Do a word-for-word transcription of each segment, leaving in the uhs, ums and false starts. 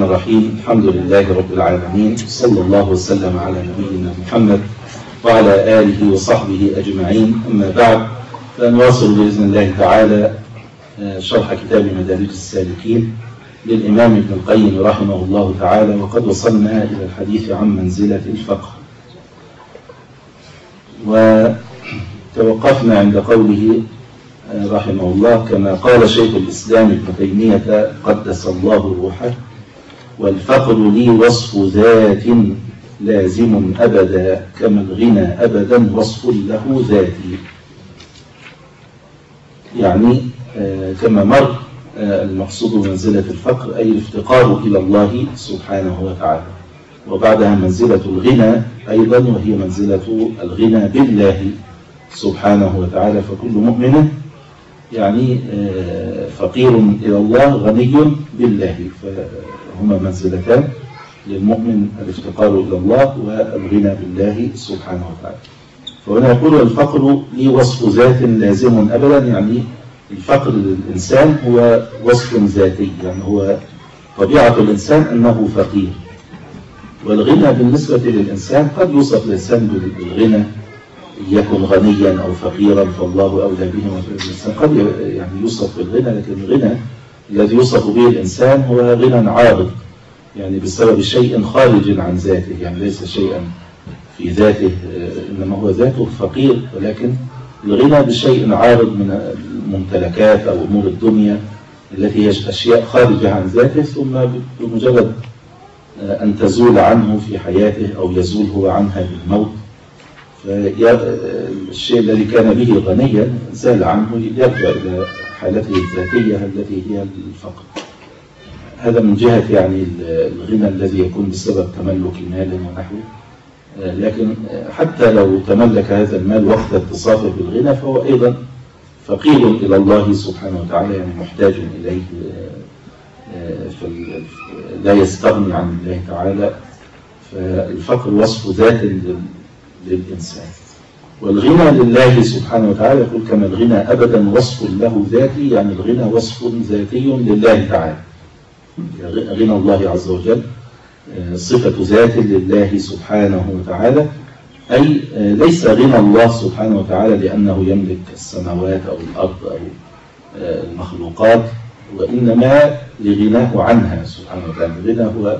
الرحمن الرحيم. الحمد لله رب العالمين، صلى الله وسلم على نبينا محمد وعلى آله وصحبه أجمعين. أما بعد، فنواصل بإذن الله تعالى شرح كتاب مدارج السالكين للإمام ابن القيم رحمه الله تعالى، وقد وصلنا إلى الحديث عن منزلة الفقه، وتوقفنا عند قوله رحمه الله: كما قال شيخ الإسلام ابن تيمية قدس الله روحه: والفقر لي وصف ذات لازم أبدا، كما الغنى أبدا وصف له ذاتي. يعني كما مر المقصود منزلة الفقر أي الافتقار إلى الله سبحانه وتعالى، وبعدها منزلة الغنى أيضا، وهي منزلة الغنى بالله سبحانه وتعالى. فكل مؤمن يعني فقير إلى الله غني بالله، فهما منزلتان للمؤمن: الافتقار إلى الله والغنى بالله سبحانه وتعالى. فهنا يقول: الفقر لي وصف ذات لازم أبدا، يعني الفقر للإنسان هو وصف ذاتي، يعني هو طبيعة الإنسان أنه فقير. والغنى بالنسبة للإنسان قد يوصف الإنسان بالغنى، يكن غنيا أو فقيرا فالله أولى به. الإنسان قد يعني يوصف بالغنى، لكن الغنى الذي يوصف به الإنسان هو غنى عارض، يعني بسبب شيء خارج عن ذاته، يعني ليس شيئا في ذاته، إنما هو ذاته فقير، ولكن الغنى بشيء عارض من الممتلكات أو أمور الدنيا التي هي أشياء خارجة عن ذاته، ثم بمجرد أن تزول عنه في حياته أو يزول هو عنها بالموت، فالشيء الذي كان به غنيا زال عنه، يرجع إلى حالته الذاتية التي هي الفقر. هذا من جهة يعني الغنى الذي يكون بسبب تملك مال ونحوه. لكن حتى لو تملك هذا المال وقت اتصافه بالغنى، فهو أيضا فقير إلى الله سبحانه وتعالى، يعني محتاج إليه، لا يستغني عن الله تعالى. فالفقر وصف ذات للإنسان، والغنى لله سبحانه وتعالى. يقول: كما الغنى أبدا وصف له ذاتي، يعني الغنى وصف ذاتي لله تعالى. غنى الله عز وجل صفة ذات لله سبحانه وتعالى، أي ليس غنى الله سبحانه وتعالى لأنه يملك السماوات أو الأرض أو المخلوقات، وإنما لغناه عنها سبحانه وتعالى. الغنى هو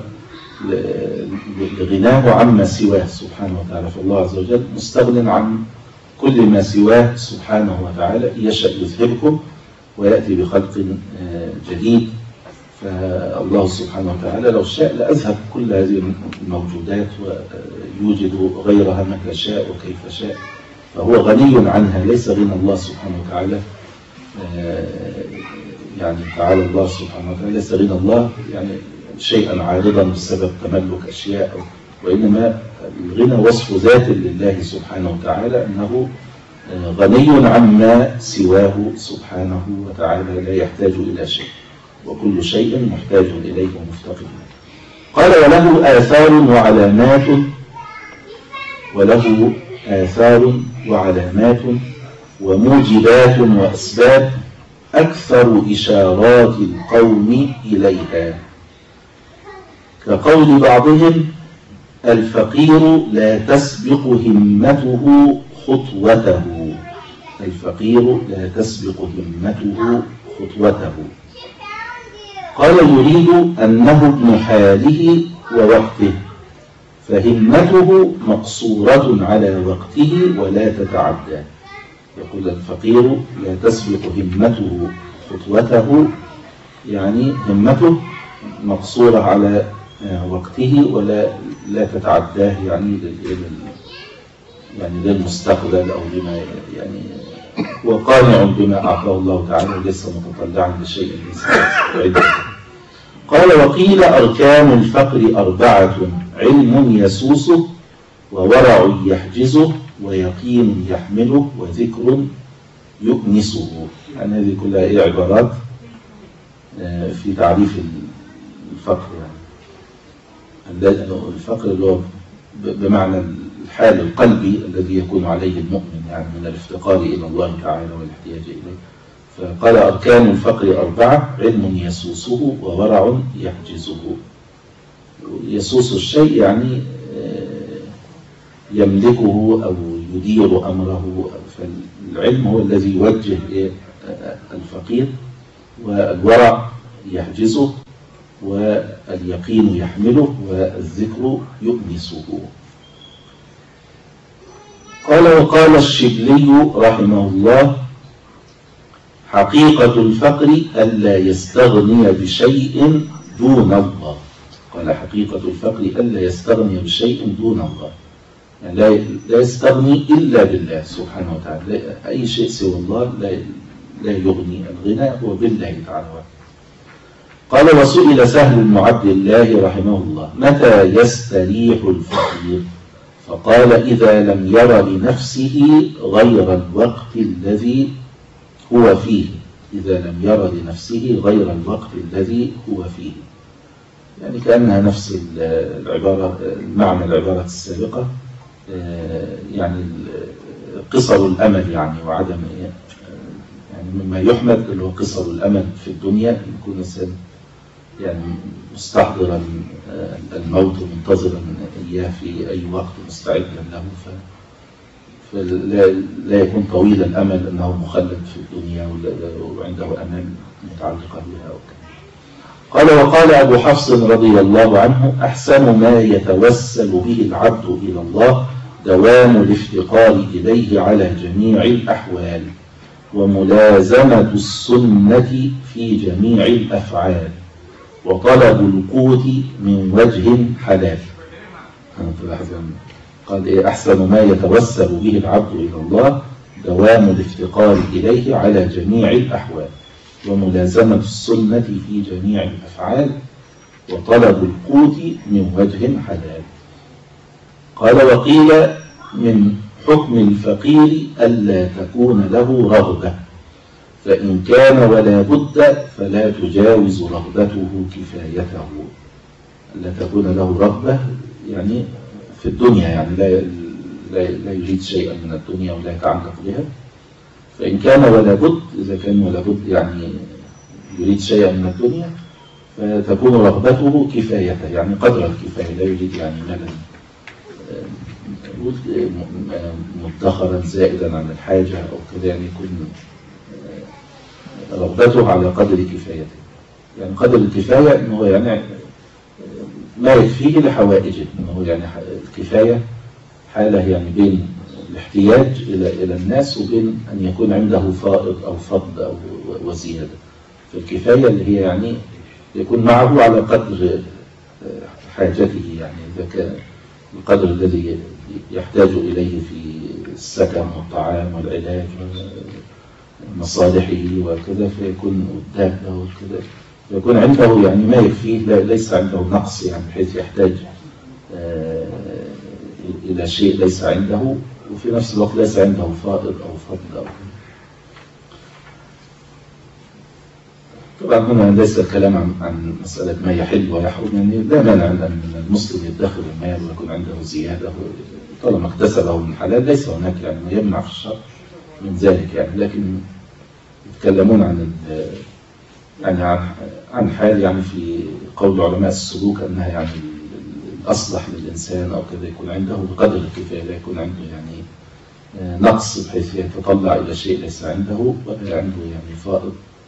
لغناه عما سواه سبحانه وتعالى، فالله عز وجل مستغن عن كل ما سواه سبحانه وتعالى. يشاء يذهبكم ويأتي بخلق جديد، فالله سبحانه وتعالى لو شاء لأذهب كل هذه الموجودات ويوجد غيرها متى شاء وكيف شاء، فهو غني عنها. ليس غنى الله سبحانه وتعالى يعني تعالى الله سبحانه وتعالى ليس غنى الله يعني شيئا عارضا بسبب تملك أشياء، وإنما الغنى وصف ذات لله سبحانه وتعالى، أنه غني عما سواه سبحانه وتعالى، لا يحتاج إلى شيء، وكل شيء محتاج إليه ومفتقر. قال: وله آثار وعلامات وله آثار وعلامات وموجبات وأسباب أكثر إشارات القوم إليها، كقول بعضهم: الفقير لا تسبق همته خطوته. الفقير لا تسبق همته خطوته. قال: يريد أنه ابن حاله ووقته، فهمته مقصورة على وقته ولا تتعدى. يقول: الفقير لا تسبق همته خطوته، يعني همته مقصورة على وقته ولا لا تتعداه، يعني يعني للمستقبل أو لما يعني وقانع بما أعطاه الله تعالى، ليس متطلعا لشيء عنده. قال: وقيل: أركان الفقر أربعة: علم يسوسه، وورع يحجزه، ويقين يحمله، وذكر يؤنسه. يعني هذه كلها عبارات في تعريف الفقر، يعني الفقر اللي هو بمعنى الحال القلبي الذي يكون عليه المؤمن، يعني من الافتقار إلى الله تعالى والاحتياج إليه. فقال: أركان الفقر أربعة: علم يسوسه، وورع يحجزه. يسوس الشيء يعني يملكه أو يدير أمره. فالعلم هو الذي يوجه الفقير، والورع يحجزه، واليقين يحمله، والذكر يؤنسه. قال وقال الشبلي رحمه الله: حقيقة الفقر ألا يستغني بشيء دون الله. قال حقيقة الفقر ألا يستغني بشيء دون الله، يعني لا لا يستغني إلا بالله سبحانه وتعالى. أي شيء سوى الله لا لا يغني. الغنى هو بالله تعالى. قال وسئل سهل بن عبد الله رحمه الله: متى يستريح الفقير؟ فقال: إذا لم ير لنفسه غير الوقت الذي هو فيه. إذا لم ير لنفسه غير الوقت الذي هو فيه. يعني كأنها نفس العبارة، المعنى العبارة السابقة، يعني قصر الأمل يعني وعدم، يعني مما يحمد اللي هو قصر الأمل في الدنيا، يكون الإنسان يعني مستحضرا الموت ومنتظرا إياه في أي وقت مستعدا له، فلا لا يكون طويل الأمل أنه مخلد في الدنيا وعنده أمل متعلقة بها. قال وقال أبو حفص رضي الله عنه: أحسن ما يتوسل به العبد إلى الله دوام الافتقار إليه على جميع الأحوال، وملازمة السنة في جميع الأفعال، وطلب القوت من وجه حلال. قال إيه؟ أحسن ما يتوسل به العبد إلى الله دوام الافتقار إليه على جميع الأحوال، وملازمة السنة في جميع الأفعال، وطلب القوت من وجه حلال. قال وقيل من حكم الفقير ألا تكون له رغبة، فإن كان ولا بد فلا تجاوز رغبته كفايته. ألا تكون له رغبة يعني في الدنيا، يعني لا لا يريد شيئا من الدنيا ولا يتعلق بها. فإن كان ولا بد، إذا كان ولا بد يعني يريد شيئا من الدنيا، فتكون رغبته كفايته، يعني قدر الكفاية، لا يريد يعني مالا مدخرا زائدا عن الحاجة أو كذا، يعني يكون رغبته على قدر كفايته. يعني قدر الكفاية أنه يعني ما يكفيه لحوائجه، أنه يعني الكفاية حالة يعني بين الاحتياج إلى إلى الناس وبين أن يكون عنده فائض أو فضل أو وزيادة. فالكفاية اللي هي يعني يكون معه على قدر حاجته، يعني إذا كان القدر الذي يحتاج إليه في السكن والطعام والعلاج ومصالحه وكذا، فيكون قدامه وكذا، فيكون عنده يعني ما يكفيه، ليس عنده نقص يعني بحيث يحتاج إلى شيء ليس عنده، وفي نفس الوقت ليس عنده فائض أو فضل أو كذا. طبعا هنا ليس الكلام عن, عن مسألة ما يحل ويحرم، يعني لا مانع أن المسلم يدخر المال ويكون عنده زيادة طالما اكتسبه من حلال، ليس هناك يعني ما يمنع في الشرع من ذلك يعني. لكن يتكلمون عن يعني عن, عن حال يعني في قول علماء السلوك أنها يعني الأصلح للإنسان أو كذا يكون عنده بقدر الكفاية، لا يكون عنده يعني نقص بحيث يتطلع إلى شيء ليس عنده، ولا عنده يعني فائض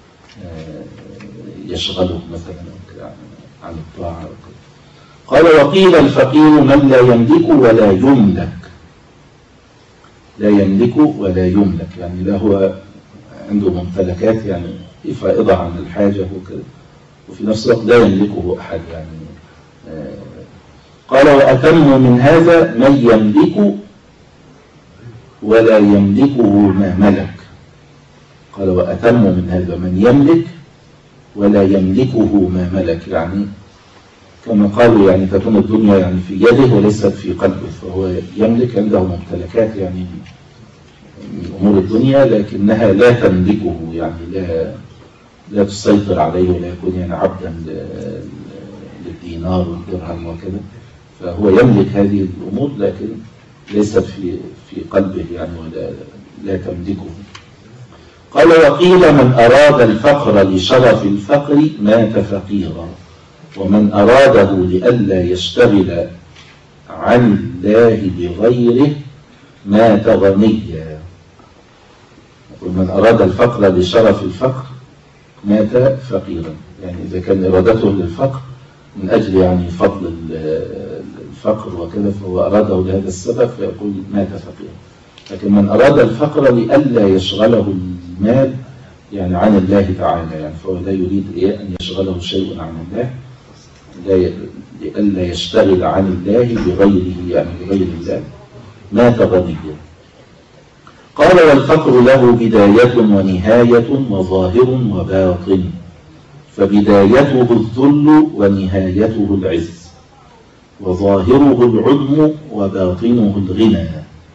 يشغله مثلا عن الطاعة. قال وقيل الفقير من لا يملك ولا يملك. لا يملك ولا يملك يعني لا هو عنده ممتلكات يعني فائضة عن الحاجة وكذا، وفي نفس الوقت لا يملكه أحد يعني. قال وأتم من هذا من يملك ولا يملكه ما ملك. قال وأتم من هذا من يملك ولا يملكه ما ملك، يعني كما قالوا يعني تكون الدنيا يعني في يده وليست في قلبه، فهو يملك عنده ممتلكات يعني من أمور الدنيا لكنها لا تملكه، يعني لا لا تسيطر عليه ولا يكون يعني عبدا للدينار والدرهم وكذا، فهو يملك هذه الأمور لكن ليست في في قلبه يعني ولا لا تملكه. قال وقيل من أراد الفقر لشرف الفقر مات فقيرا، ومن أراده لئلا يشتغل عن الله بغيره مات غنيا. ومن أراد الفقر لشرف الفقر مات فقيرا، يعني إذا كان إرادته للفقر من أجل يعني فضل الفقر وكذا فهو أراده لهذا السبب فيقول مات فقيرا. لكن من أراد الفقر لئلا يشغله المال يعني عن الله تعالى، يعني فهو لا يريد إيه أن يشغله شيء عن الله، لئلا يشتغل عن الله بغيره يعني بغير الله مات غنيا. قال والفقر له بداية ونهاية وظاهر وباطن، فبدايته الذل ونهايته العز، وظاهره العدم وباطنه الغنى.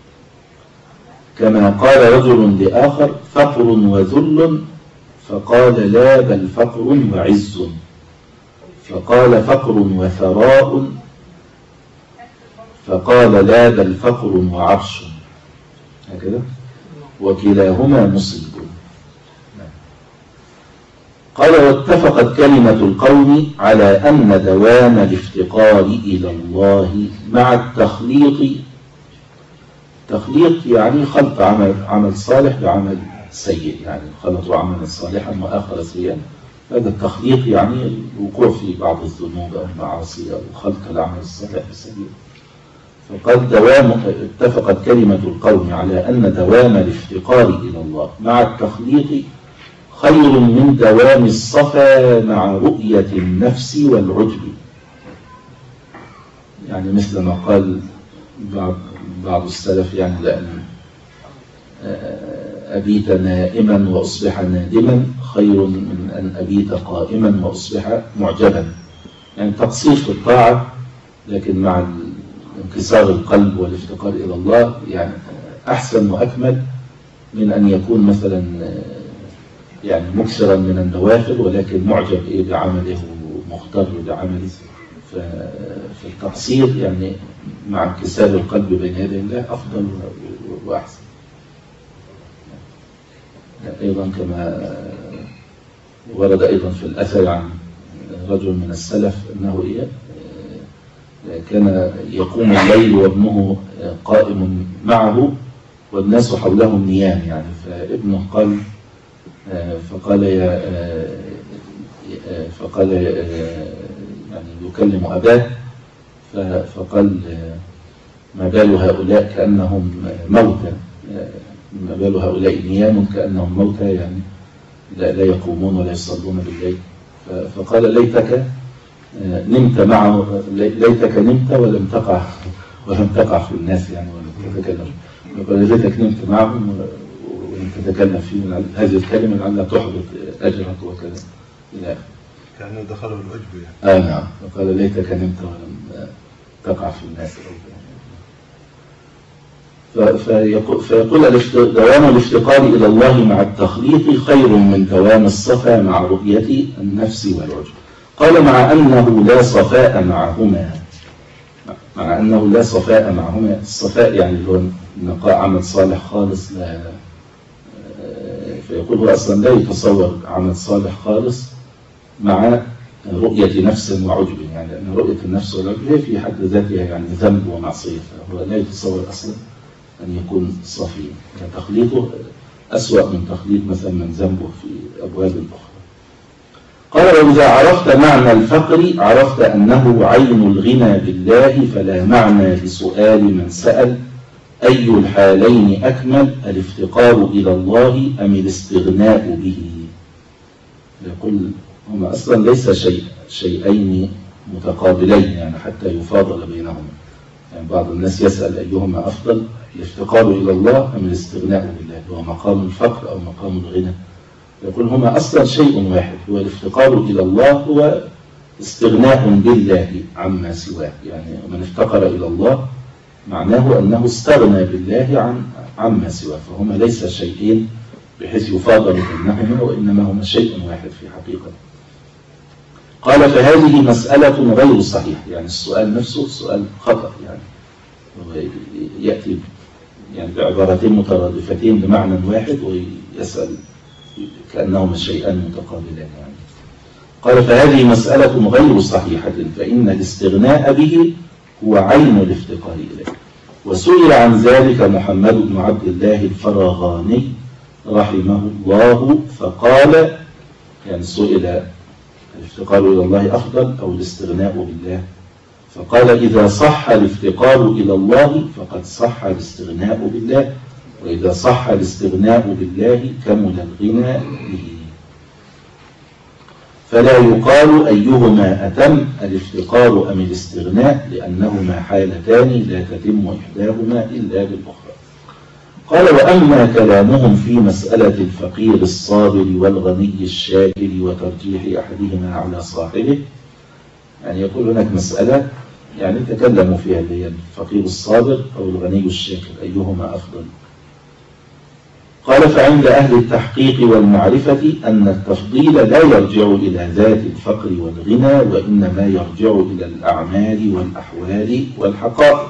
كما قال رجل لآخر فقر وذل، فقال لا بل فقر وعز، فقال فقر وثراء، فقال لا بل فقر وعرش، هكذا وكلاهما مصيب. قال واتفقت كلمة القوم على أن دوام الافتقار إلى الله مع التخليط، تخليط يعني خلط عمل, عمل صالح بعمل سيء، يعني خلطوا عملا صالحا وآخر سيئا، هذا التخليط يعني الوقوع في بعض الذنوب أو المعاصي أو خلط العمل الصالح بالسيء. فقد دوام اتفقت كلمة القوم على أن دوام الافتقار إلى الله مع التخليط خير من دوام الصفا مع رؤية النفس والعجب. يعني مثل ما قال بعض, بعض السلف، يعني لأن أبيت نائما وأصبح نادما خير من أن أبيت قائما وأصبح معجبا. يعني تقصير في الطاعة لكن مع انكسار القلب والافتقار إلى الله يعني أحسن وأكمل من أن يكون مثلا يعني مكسرا من النوافل ولكن معجب إيه بعمله ومختار بعمله. فالتقصير يعني مع انكسار القلب بين يدي الله أفضل وأحسن. أيضا كما ورد أيضا في الأثر عن رجل من السلف أنه إيه كان يقوم الليل وابنه قائم معه والناس حولهم نيام، يعني فابنه قال فقال يا فقال يعني يكلم أباه فقال ما بال هؤلاء كأنهم موتى، ما بال هؤلاء نيام كأنهم موتى، يعني لا يقومون ولا يصلون بالليل. فقال ليتك نمت معه، ليتك نمت ولم تقع ولم تقع في الناس، يعني ولم تتكلم. قال ليتك نمت معهم ولم تتكلم فيه هذه الكلمة لعلها تحبط أجرك وكذا إلى آخره. كأنه دخله العجب يعني. آه نعم. فقال ليتك نمت ولم تقع في الناس. فيقول دوام الافتقار إلى الله مع التخليط خير من دوام الصفا مع رؤية النفس والعجب. قال مع أنه لا صفاء معهما، مع أنه لا صفاء معهما. الصفاء يعني هو نقاء عمل صالح خالص، لا فيقول هو أصلا لا يتصور عمل صالح خالص مع رؤية نفس وعجب، يعني أن رؤية النفس والعجب هي في حد ذاتها يعني ذنب ومعصية، فهو لا يتصور أصلا أن يكون صافيا. يعني تخليطه أسوأ من تخليط مثلا من ذنبه في أبواب أخرى. قال وإذا عرفت معنى الفقر عرفت أنه عين الغنى بالله، فلا معنى لسؤال من سأل أي الحالين أكمل الافتقار إلى الله أم الاستغناء به. يقول هما أصلا ليس شيء شيئين متقابلين يعني حتى يفاضل بينهما. يعني بعض الناس يسأل أيهما أفضل الافتقار إلى الله أم الاستغناء بالله، هو مقام الفقر أو مقام الغنى. يقول هما أصلا شيء واحد، هو الافتقار إلى الله هو استغناء بالله عما سواه. يعني من افتقر إلى الله معناه أنه استغنى بالله عن عما سواه، فهما ليس شيئين بحيث يفاضل بينهما، وإنما هما شيء واحد في حقيقة. قال فهذه مسألة غير صحيح، يعني السؤال نفسه سؤال خطأ، يعني يأتي يعني بعبارتين مترادفتين بمعنى واحد ويسأل كأنهما شيئان متقابلان. يعني قال فهذه مسألة غير صحيحة، فإن الاستغناء به هو عين الافتقار إليه. وسئل عن ذلك محمد بن عبد الله الفراغاني رحمه الله فقال، يعني سئل الافتقار إلى الله أفضل أو الاستغناء بالله، فقال إذا صح الافتقار إلى الله فقد صح الاستغناء بالله، وإذا صح الاستغناء بالله كمل الغنى به. فلا يقال أيهما أتم الافتقار أم الاستغناء، لأنهما حالتان لا تتم إحداهما إلا بالأخرى. قال وأما كلامهم في مسألة الفقير الصابر والغني الشاكر وترجيح أحدهما على صاحبه، يعني يقول هناك مسألة يعني تكلموا فيها اللي هي الفقير الصابر أو الغني الشاكر أيهما أفضل. قال فعند أهل التحقيق والمعرفة أن التفضيل لا يرجع إلى ذات الفقر والغنى، وإنما يرجع إلى الأعمال والأحوال والحقائق.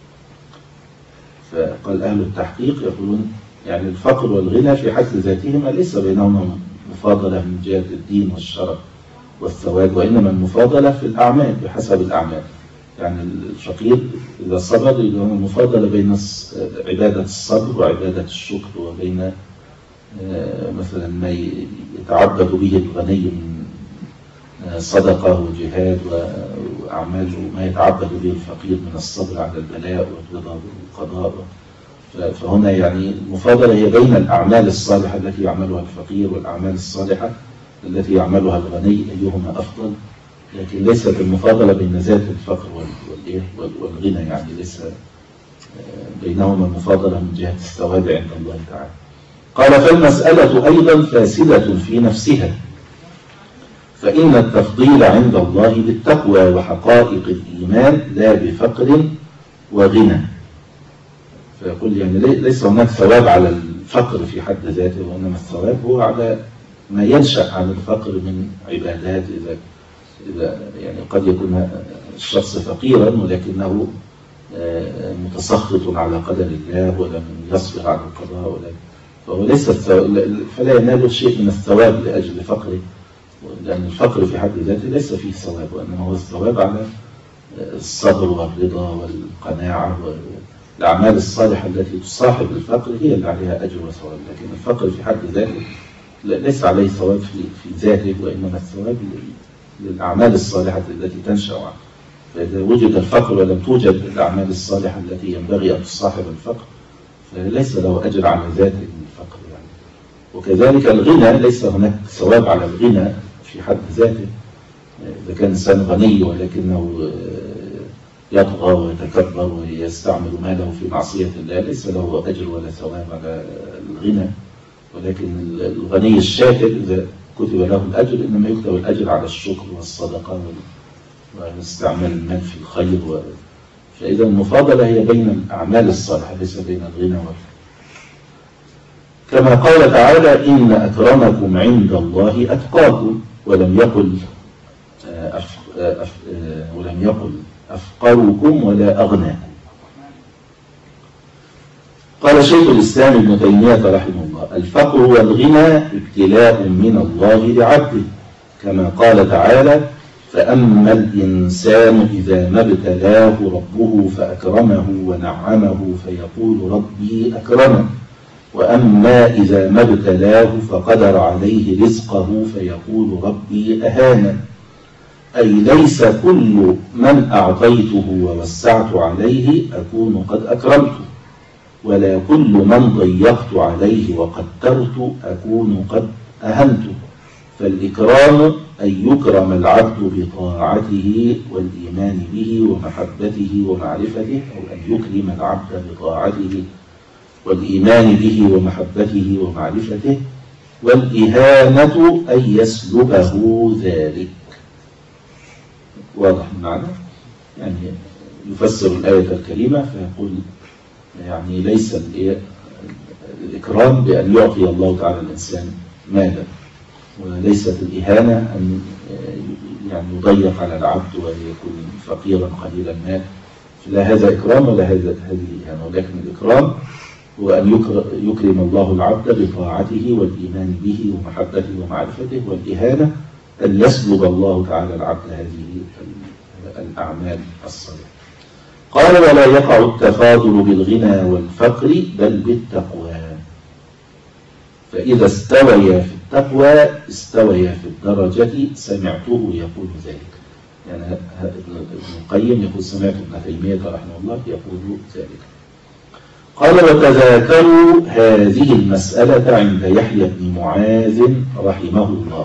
فقال أهل التحقيق يقولون يعني الفقر والغنى في حد ذاتهما ليس بينهما مفاضلة من جهة الدين والشرع والثواب، وإنما المفاضلة في الأعمال بحسب الأعمال. يعني الفقير إذا صبر يكون المفاضلة بين عبادة الصبر وعبادة الشكر، وبين مثلا ما يتعبد به الغني من صدقة وجهاد وأعمال، وما يتعبد به الفقير من الصبر على البلاء والرضا بالقضاء. فهنا يعني المفاضلة هي بين الأعمال الصالحة التي يعملها الفقير والأعمال الصالحة التي يعملها الغني أيهما أفضل، لكن ليست المفاضلة بين ذات الفقر والغنى، يعني ليس بينهما المفاضلة من جهة الثواب عند الله تعالى. قال فالمسألة أيضا فاسدة في نفسها، فإن التفضيل عند الله بالتقوى وحقائق الإيمان لا بفقر وغنى. فيقول يعني ليس هناك ثواب على الفقر في حد ذاته، وإنما الثواب هو على ما ينشأ عن الفقر من عبادات. إذا إذا يعني قد يكون الشخص فقيرا ولكنه متسخط على قدر الله ولم يصبر على القضاء، فهو ليس فلا ينال شيء من الثواب لأجل فقره، لأن الفقر في حد ذاته ليس فيه ثواب، وإنما هو الثواب على الصبر والرضا والقناعة والأعمال الصالحة التي تصاحب الفقر هي اللي عليها أجر وثواب. لكن الفقر في حد ذاته ليس عليه ثواب في في ذاته، وإنما الثواب للأعمال الصالحة التي تنشأ عنه. فإذا وجد الفقر ولم توجد الأعمال الصالحة التي ينبغي أن تصاحب الفقر فليس له أجر على ذات الفقر يعني. وكذلك الغنى ليس هناك ثواب على الغنى في حد ذاته. إذا كان إنسان غني ولكنه يطغى ويتكبر ويستعمل ماله في معصية الله ليس له أجر ولا ثواب على الغنى. ولكن الغني الشاكر إذا كتب له الأجر إنما يكتب الأجر على الشكر والصدقة واستعمال المال في الخير. و... فإذا المفاضلة هي بين الأعمال الصالحة ليس بين الغنى والفقر. كما قال تعالى إن أكرمكم عند الله أتقاكم، ولم يقل أف... أف... ولم يقل أفقركم ولا أغناكم. قال شيخ الإسلام ابن تيمية رحمه الله الفقر والغنى ابتلاء من الله لعبده، كما قال تعالى فأما الإنسان إذا ما ابتلاه ربه فأكرمه ونعمه فيقول ربي أكرمن، وأما إذا ما ابتلاه فقدر عليه رزقه فيقول ربي أهانن. أي ليس كل من أعطيته ووسعت عليه أكون قد أكرمته، ولا كل من ضيقت عليه وقدرت أكون قد أهنته. فالإكرام أن يكرم العبد بطاعته والإيمان به ومحبته ومعرفته، أو أن يكرم العبد بطاعته والإيمان به ومحبته ومعرفته. والإهانة أن يسلبه ذلك. واضح المعنى؟ يعني يفسر الآية الكريمة فيقول يعني ليس الإكرام بأن يعطي الله تعالى الإنسان مالا، وليست الإهانة أن يعني يضيق على العبد ويكون فقيرا قليل المال. لا هذا إكرام ولا هذا هذه إهانة، ولكن الإكرام هو أن يكرم الله العبد بطاعته والإيمان به ومحبته ومعرفته. والإهانة أن يسلب الله تعالى العبد هذه الأعمال الصالحة. قال ولا يقع التفاضل بالغنى والفقر بل بالتقوى، فإذا استويا في التقوى استويا في الدرجة. سمعته يقول ذلك، يعني ابن القيم يقول سمعت ابن تيمية رحمه الله يقول ذلك. قال وتذاكروا هذه المسألة عند يحيى بن معاذ رحمه الله.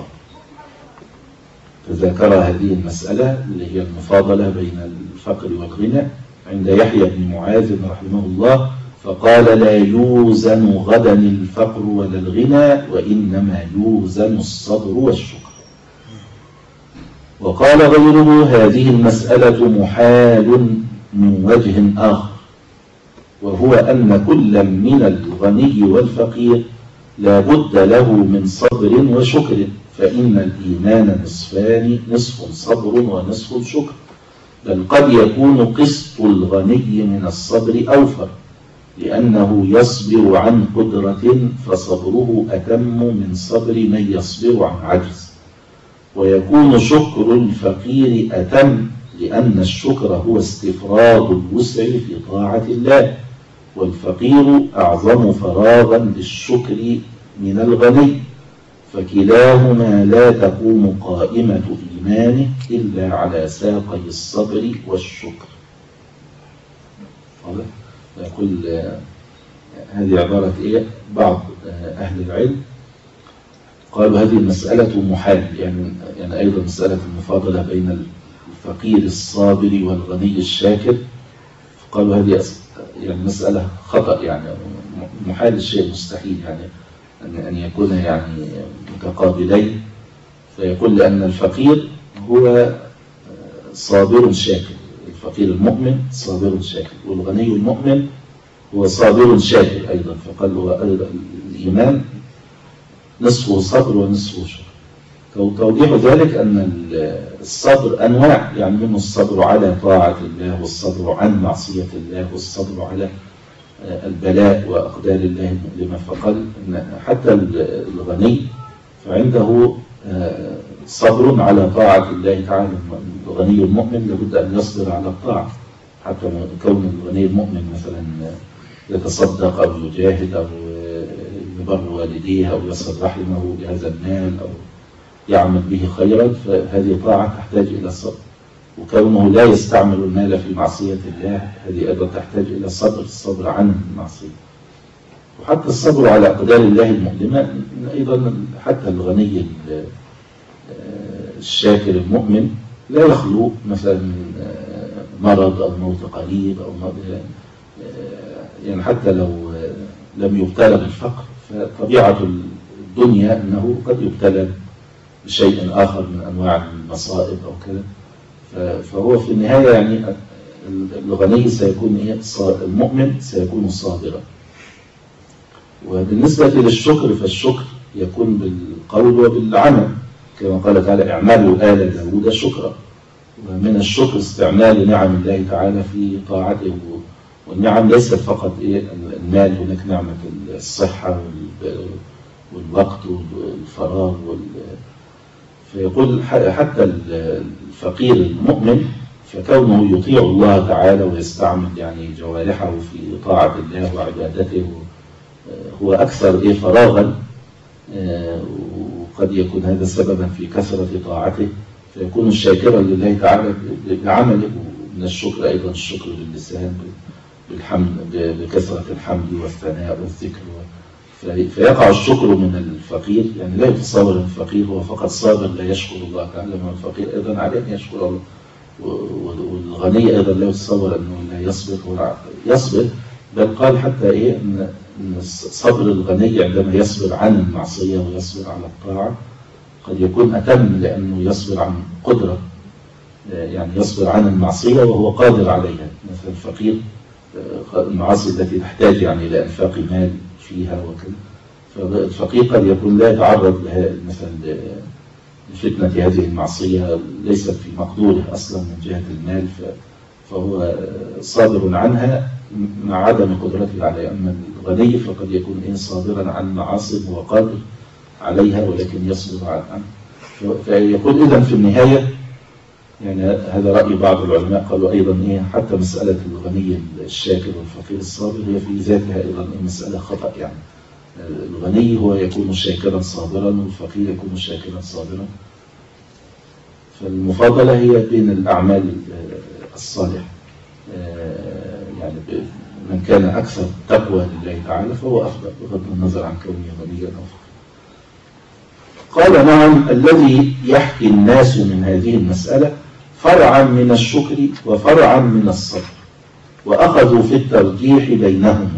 تذاكر هذه المسألة اللي هي المفاضلة بين الفقر والغنى عند يحيى بن معاذ رحمه الله، فقال لا يوزن غدا الفقر ولا الغنى، وإنما يوزن الصبر والشكر. وقال غيره هذه المسألة محال من وجه آخر، وهو أن كل من الغني والفقير لا بد له من صبر وشكر، فإن الإيمان نصفان، نصف صبر ونصف شكر، بل قد يكون قسط الغني من الصبر أوفر، لأنه يصبر عن قدرة فصبره أتم من صبر من يصبر عن عجز، ويكون شكر الفقير أتم، لأن الشكر هو استفراغ الوسع في طاعة الله، والفقير أعظم فراغا للشكر من الغني، فكلاهما لا تقوم قائمة إيمانه إلا على ساقي الصبر والشكر. يقول هذه عبارة إيه؟ بعض أهل العلم قالوا هذه المسألة محال، يعني, يعني أيضا مسألة المفاضلة بين الفقير الصابر والغني الشاكر، قالوا هذه يعني مسألة خطأ، يعني محال الشيء مستحيل، يعني أن يكون يعني متقابلين، فيقول لأن الفقير هو صابر شاكر، الفقير المؤمن صابر شاكر، والغني المؤمن هو صابر شاكر أيضا، فقال هو أيضا الإيمان نصفه صبر ونصفه شكر. توضيح ذلك أن الصبر أنواع، يعني منه الصبر على طاعة الله، والصبر عن معصية الله، والصبر على البلاء وأقدار الله المؤلمة. فقال إن حتى الغني فعنده صبر على طاعة الله تعالى، الغني المؤمن لابد أن يصبر على الطاعة، حتى كون الغني المؤمن مثلا يتصدق أو يجاهد أو يبر والديه أو يصل رحمه بهذا المال أو يعمل به خيرا، فهذه طاعة تحتاج إلى صبر. وكونه لا يستعمل المال في معصية الله هذه أيضا تحتاج إلى صبر، الصبر عن المعصية. وحتى الصبر على أقدار الله المؤلمة أيضا، حتى الغني الشاكر المؤمن لا يخلو مثلا من مرض أو موت قريب أو مرض، يعني حتى لو لم يبتلى بالفقر فطبيعة الدنيا أنه قد يبتلى بشيء آخر من أنواع المصائب أو كذا، فهو في النهاية يعني الغني سيكون إيه؟ المؤمن سيكون صابرا. وبالنسبة للشكر فالشكر يكون بالقول وبالعمل، كما قال تعالى اعملوا آل داود شكرا. ومن الشكر استعمال نعم الله تعالى في طاعته، والنعم ليست فقط إيه المال، هناك نعمة الصحة والوقت والفراغ وال... فيقول حتى الفقير المؤمن فكونه يطيع الله تعالى ويستعمل يعني جوارحه في طاعة الله وعبادته هو أكثر إيه فراغا، وقد يكون هذا سببا في كثرة طاعته، فيكون شاكرا لله تعالى بعمله. من الشكر أيضا الشكر باللسان بالحمد، بكثرة الحمد والثناء والذكر، فيقع الشكر من الفقير. يعني لا يتصور الفقير هو فقط صابر لا يشكر الله تعالى، من الفقير أيضا عليه أن يشكر الله، والغني أيضا لا يتصور أنه لا يصبر، هو يصبر، بل قال حتى إيه أن صبر الغني عندما يصبر عن المعصية ويصبر على الطاعة قد يكون أتم، لأنه يصبر عن قدرة، يعني يصبر عن المعصية وهو قادر عليها. مثل الفقير المعاصي التي تحتاج يعني إلى إنفاق مال فيها وكذا، فالفقير قد يكون لا يتعرض لها مثلا لفتنة هذه المعصية، ليست في مقدوره أصلا من جهة المال، فهو صابر عنها مع عدم قدرته عليها. أما الغني فقد يكون إن صابرا عن معاصي وقادر عليها ولكن يصبر عن فيقول إذن في النهاية، يعني هذا رأي بعض العلماء، قالوا أيضا إيه حتى مسألة الغني الشاكر والفقير الصابر هي في ذاتها أيضا إيه مسألة خطأ. يعني الغني هو يكون شاكرا صابرا والفقير يكون شاكرا صابرا. فالمفاضلة هي بين الأعمال الصالحة، يعني من كان أكثر تقوى لله تعالى فهو أفضل بغض النظر عن كونه غنيا أو فقيرا. قال نعم، الذي يحكي الناس من هذه المسألة فرعا من الشكر وفرعا من الصبر، وأخذوا في الترجيح بينهما،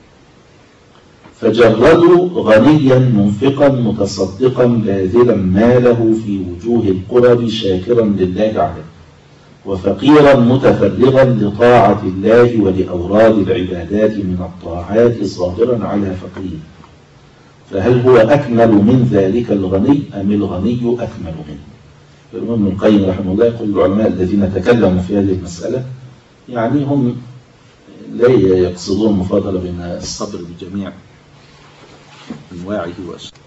فجردوا غنيا منفقا متصدقا باذلا ماله في وجوه القرب شاكرا لله عليه، وفقيرا متفرغا لطاعة الله ولأوراد العبادات من الطاعات صابرا على فقيره. فهل هو أكمل من ذلك الغني أم الغني أكمل منه؟ الإمام ابن القيم رحمه الله يقول العلماء الذين تكلموا في هذه المسألة يعني هم لا يقصدون مفاضلة بين الصبر بجميع أنواعه وأشياء.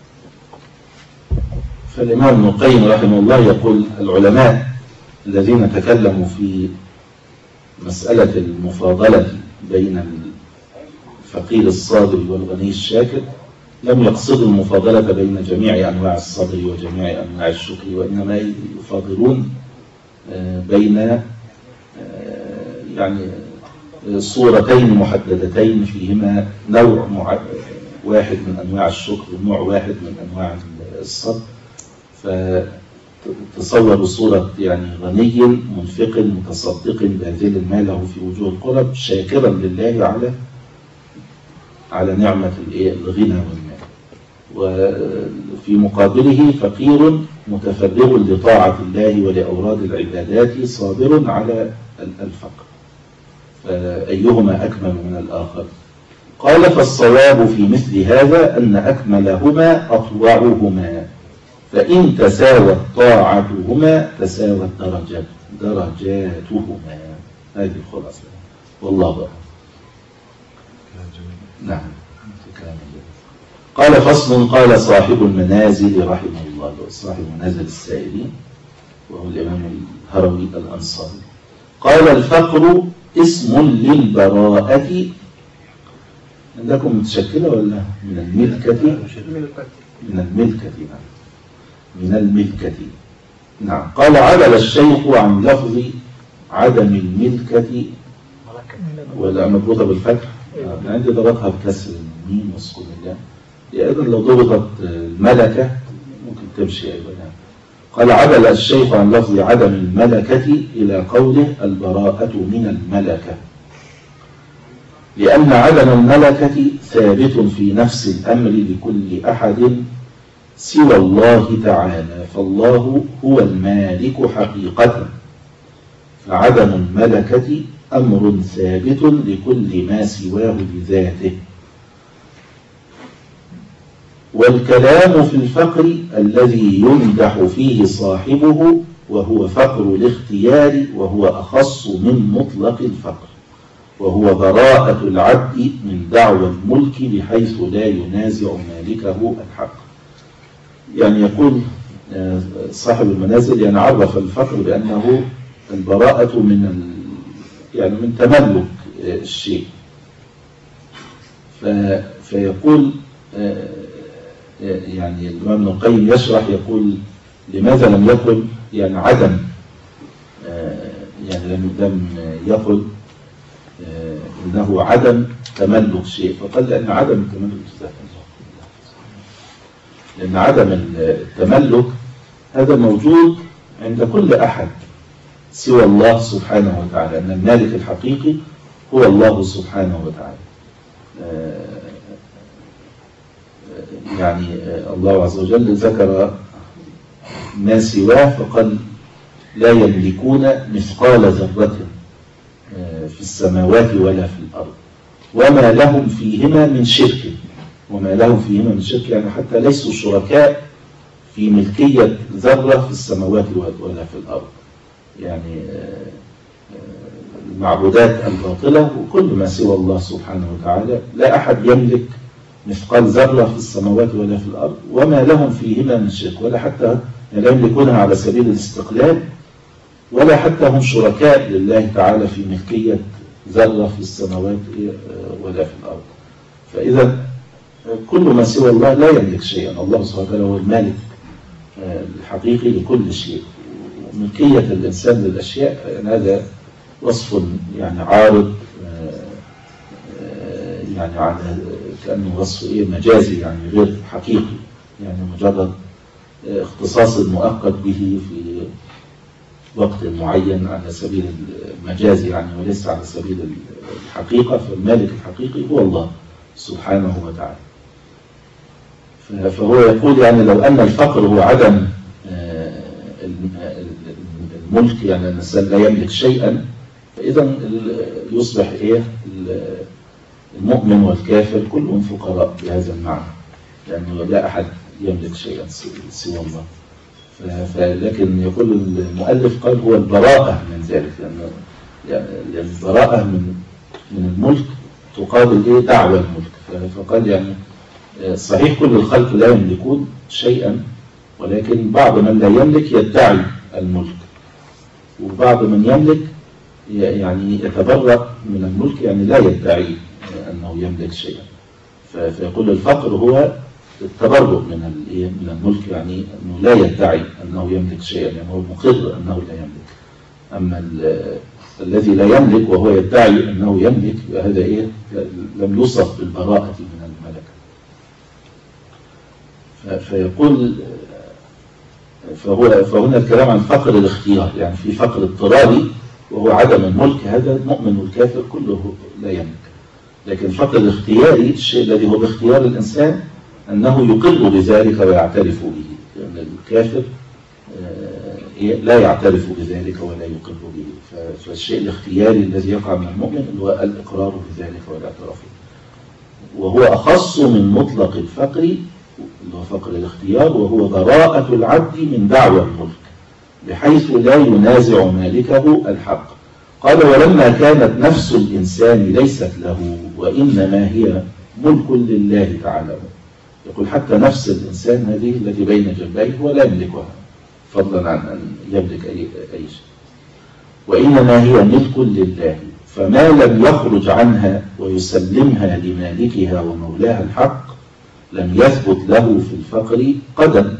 فالإمام ابن القيم رحمه الله يقول العلماء الذين تكلموا في مسألة المفاضلة بين الفقير الصابر والغني الشاكر لم يقصدوا المفاضلة بين جميع أنواع الصبر وجميع أنواع الشكر، وإنما يفاضلون بين يعني صورتين محددتين فيهما نوع واحد من أنواع الشكر ونوع واحد من أنواع الصبر. فتصوروا صورة يعني غني منفق متصدق باذل ماله في وجوه القرب شاكرا لله على على نعمة الغنى والمال، وفي مقابله فقير متفرغ لطاعة الله ولأوراد العبادات صابر على الفقر، فأيهما أكمل من الآخر؟ قال فالصواب في مثل هذا أن أكملهما أطوعهما، فإن تساوت طاعتهما تساوت درجات درجاتهما. هذه الخلاصة والله أعلم. نعم. قال فصل. قال صاحب المنازل رحمه الله، صاحب منازل السائلين وهو الإمام الهروي الأنصاري، قال الفقر اسم للبراءة. عندكم متشكلة ولا من الملكة؟ من الملكة. نعم من الملكة. نعم. قال عدل الشيخ عن لفظ عدم الملكة ولا مضبوطة بالفتح، أنا عندي ضبطها بكسر الميم وسكون الله، أيضا لو ضبطت الملكة ممكن تمشي أيضا. قال عدل الشيخ عن لفظ عدم الملكة إلى قوله البراءة من الملكة، لأن عدم الملكة ثابت في نفس الأمر لكل أحد سوى الله تعالى، فالله هو المالك حقيقة، فعدم الملكة أمر ثابت لكل ما سواه بذاته. والكلام في الفقر الذي يمدح فيه صاحبه وهو فقر الاختيار، وهو أخص من مطلق الفقر، وهو براءة العبد من دعوى الملك بحيث لا ينازع مالكه الحق. يعني يقول صاحب المنازل يعني عرف الفقر بأنه البراءة من ال... يعني من تملك الشيء، ف... فيقول يعني الإمام ابن القيم يشرح يقول لماذا لم يقل يعني عدم يعني لم يقل إنه عدم تملك شيء، فقال لأن عدم التملك لأن عدم التملك هذا موجود عند كل أحد سوى الله سبحانه وتعالى، أن المالك الحقيقي هو الله سبحانه وتعالى. يعني الله عز وجل ذكر ما سواه فقال لا يملكون مثقال ذرة في السماوات ولا في الأرض وما لهم فيهما من شرك. وما لهم فيهما من شرك يعني حتى ليسوا شركاء في ملكية ذرة في السماوات ولا في الأرض، يعني المعبودات الباطلة وكل ما سوى الله سبحانه وتعالى لا أحد يملك مثقال ذرة في السماوات ولا في الأرض وما لهم فيهما من شرك، ولا حتى لا يملكونها على سبيل الاستقلال، ولا حتى هم شركاء لله تعالى في ملكية ذرة في السماوات ولا في الأرض. فإذا كل ما سوى الله لا يملك شيئا. الله سبحانه وتعالى هو المالك الحقيقي لكل شيء. ملكية الإنسان للأشياء يعني هذا وصف يعني عارض، يعني على كأنه وصف إيه مجازي، يعني غير حقيقي، يعني مجرد اختصاص مؤقت به في وقت معين على سبيل المجاز يعني، وليس على سبيل الحقيقة. فالمالك الحقيقي هو الله سبحانه وتعالى. فهو يقول يعني لو أن الفقر هو عدم الملك، يعني أن الإنسان لا يملك شيئا، فإذا يصبح إيه المؤمن والكافر كلهم فقراء بهذا المعنى، يعني لا أحد يملك شيئا سوى الله. لكن يقول المؤلف قال هو البراءة من ذلك، لأن يعني البراءة من من الملك تقابل إيه دعوة الملك. فقال يعني صحيح كل الخلق لا يملكون شيئا، ولكن بعض من لا يملك يدعي الملك، وبعض من يملك يعني يتبرأ من الملك، يعني لا يدعي أنه يملك شيئا. فيقول الفقر هو التبرؤ من من الملك، يعني أنه لا يدعي أنه يملك شيئا، يعني هو مقر أنه لا يملك. أما الذي لا يملك وهو يدعي أنه يملك، هذا إيه لم يوصف بالبراءة من الملكة. فيقول فهو فهنا الكلام عن فقر الاختيار، يعني في فقر اضطراري وهو عدم الملك، هذا المؤمن والكافر كله لا يملك. لكن فقر الاختياري الشيء الذي هو باختيار الإنسان أنه يقر بذلك ويعترف به، لأن الكافر لا يعترف بذلك ولا يقر به. فالشيء الاختياري الذي يقع من المؤمن هو الإقرار بذلك والاعتراف به، وهو أخص من مطلق الفقر اللي هو فقر الاختيار، وهو براءة العبد من دعوى الملك بحيث لا ينازع مالكه الحق. قال ولما كانت نفس الإنسان ليست له وإنما هي ملك لله تعالى. يقول حتى نفس الإنسان هذه التي بين جنبيه هو لا يملكها فضلا عن أن يملك أي, أي شيء، وإنما هي ملك لله، فما لم يخرج عنها ويسلمها لمالكها ومولاها الحق لم يثبت له في الفقر قدم.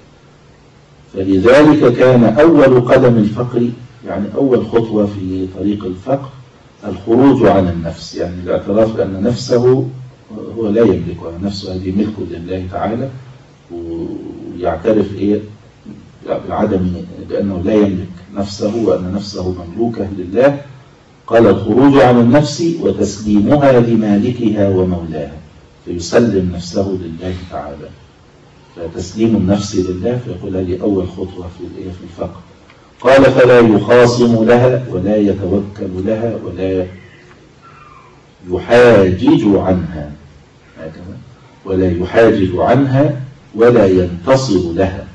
فلذلك كان أول قدم الفقر، يعني أول خطوة في طريق الفقر، الخروج عن النفس، يعني الاعتراف بأن نفسه هو لا يملكها، نفسه هذه ملك لله تعالى، ويعترف إيه بعدم بأنه لا يملك نفسه وأن نفسه مملوكة لله. قال الخروج عن النفس وتسليمها لمالكها ومولاها، فيسلم نفسه لله تعالى، فتسليم النفس لله. فيقول هذه أول خطوة في في الفقر. قال فلا يخاصم لها ولا يتوكل لها ولا يحاجج عنها، هكذا ولا يحاجج عنها ولا ينتصر لها.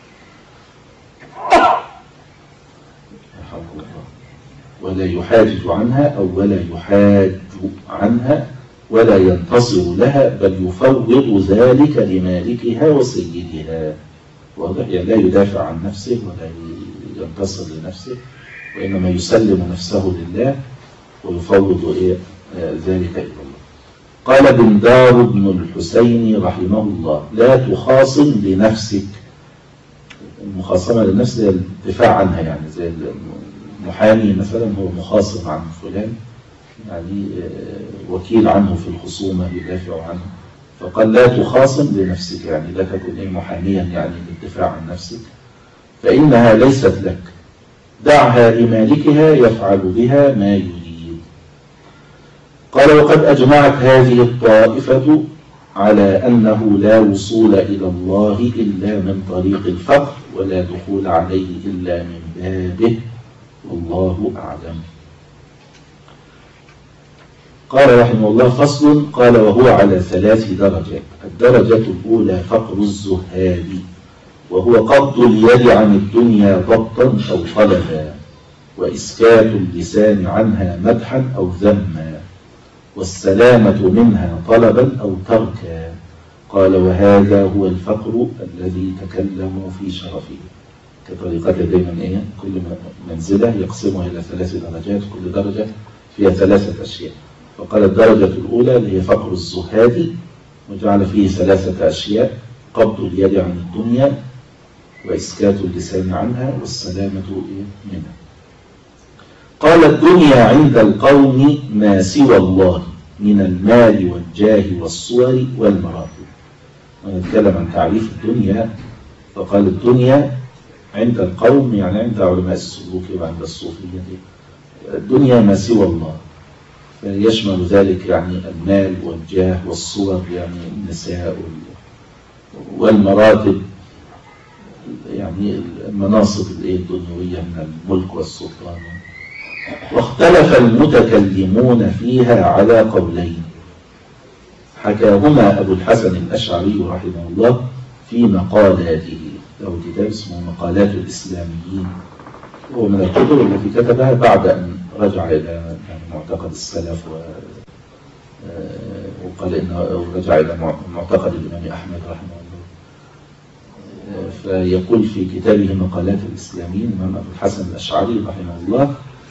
ولا يحاجج عنها أو ولا يحاج عنها ولا ينتصر لها، بل يفوض ذلك لمالكها وسيدها. واضح؟ يعني لا يدافع عن نفسه ولا ينتصر لنفسه، وإنما يسلم نفسه لله ويفوض إيه ذلك إلى الله. قال بندار بن الحسين رحمه الله لا تخاصم لنفسك. المخاصمة للنفس هي الدفاع عنها، يعني زي المحامي مثلا هو مخاصم عن فلان، يعني وكيل عنه في الخصومة يدافع عنه. فقال لا تخاصم لنفسك، يعني لا تكن إيه محاميا يعني للدفاع عن نفسك، فإنها ليست لك، دعها لمالكها يفعل بها ما يريد. قال وقد أجمعت هذه الطائفة على أنه لا وصول إلى الله إلا من طريق الفقر، ولا دخول عليه إلا من بابه، والله أعلم. قال رحمه الله فصل. قال وهو على ثلاث درجات. الدرجة الأولى فقر الزهاد، وهو قبض اليد عن الدنيا ضبطا أو طلبا، وإسكات اللسان عنها مدحا أو ذما، والسلامة منها طلبا أو تركا، قال وهذا هو الفقر الذي تكلموا في شرفه. كطريقته دايما إيه؟ كل منزلة يقسمها إلى ثلاث درجات، كل درجة فيها ثلاثة أشياء. فقال الدرجة الأولى اللي هي فقر الزهاد، وجعل فيه ثلاثة أشياء: قبض اليد عن الدنيا، وإسكات اللسان عنها، والسلامة منها. قال الدنيا عند القوم ما سوى الله من المال والجاه والصور والمراتب. ونتكلم عن تعريف الدنيا، فقال الدنيا عند القوم يعني عند علماء السلوك وعند الصوفية الدنيا ما سوى الله، فيشمل ذلك يعني المال والجاه والصور يعني النساء والمراتب يعني المناصب الدنيوية من الملك والسلطان. واختلف المتكلمون فيها على قولين حكاهما أبو الحسن الأشعري رحمه الله في مقالاته، له كتاب اسمه مقالات الإسلاميين، وهو من الكتب التي كتبها بعد أن رجع إلى معتقد السلف و... وقال إنه رجع إلى معتقد الإمام أحمد رحمه الله. فيقول في كتابه مقالات الإسلاميين الإمام أبو الحسن الأشعري رحمه الله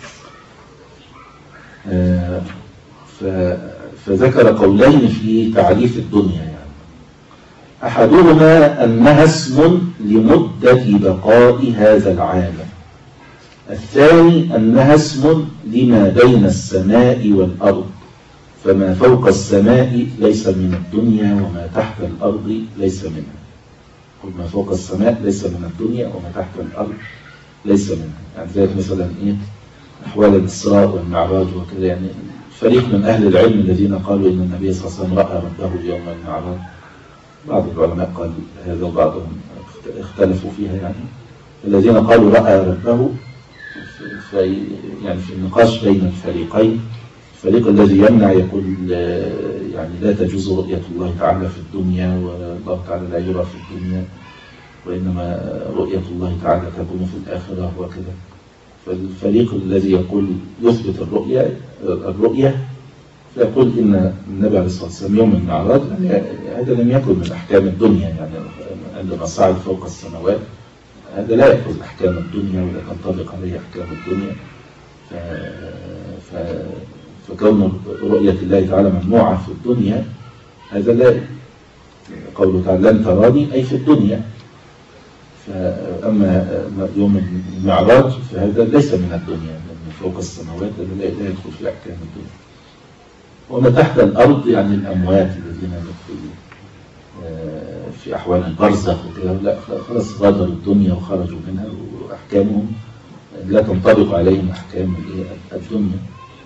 فذكر قولين في تعريف الدنيا، يعني أحدهما أنها اسم لمدة بقاء هذا العالم، الثاني أنها اسم لما بين السماء والأرض، فما فوق السماء ليس من الدنيا وما تحت الأرض ليس منها. ما فوق السماء ليس من الدنيا وما تحت الأرض ليس منها. يعني ذلك مثلا إيه أحوال الإسراء والمعراج وكذا، يعني فريق من أهل العلم الذين قالوا إن النبي صلى الله عليه وسلم رأى ربه يوم المعراج. بعض العلماء قال هذا وبعضهم اختلفوا فيها، يعني الذين قالوا رأى ربه في يعني في النقاش بين الفريقين، الفريق الذي يمنع يقول يعني لا تجوز رؤية الله تعالى في الدنيا، والله تعالى لا يرى في الدنيا، وإنما رؤية الله تعالى تكون في الآخرة وكذا. فالفريق الذي يقول يثبت الرؤية الرؤية فيقول إن النبي عليه الصلاة والسلام يوم المعراج هذا لم يكن من أحكام الدنيا، يعني عندما صعد فوق السماوات هذا لا يأخذ أحكام الدنيا ولا تنطبق عليه أحكام الدنيا. ف... ف... فكون رؤية الله تعالى ممنوعة في الدنيا هذا لا، قوله تعالى لن تراني أي في الدنيا. فأما يوم المعراج فهذا ليس من الدنيا، من فوق السماوات لا يدخل في أحكام الدنيا. وما تحت الأرض يعني الأموات الذين في أحوال البرزخ وكذا، لا خلاص غادروا الدنيا وخرجوا منها وأحكامهم لا تنطبق عليهم أحكام الدنيا.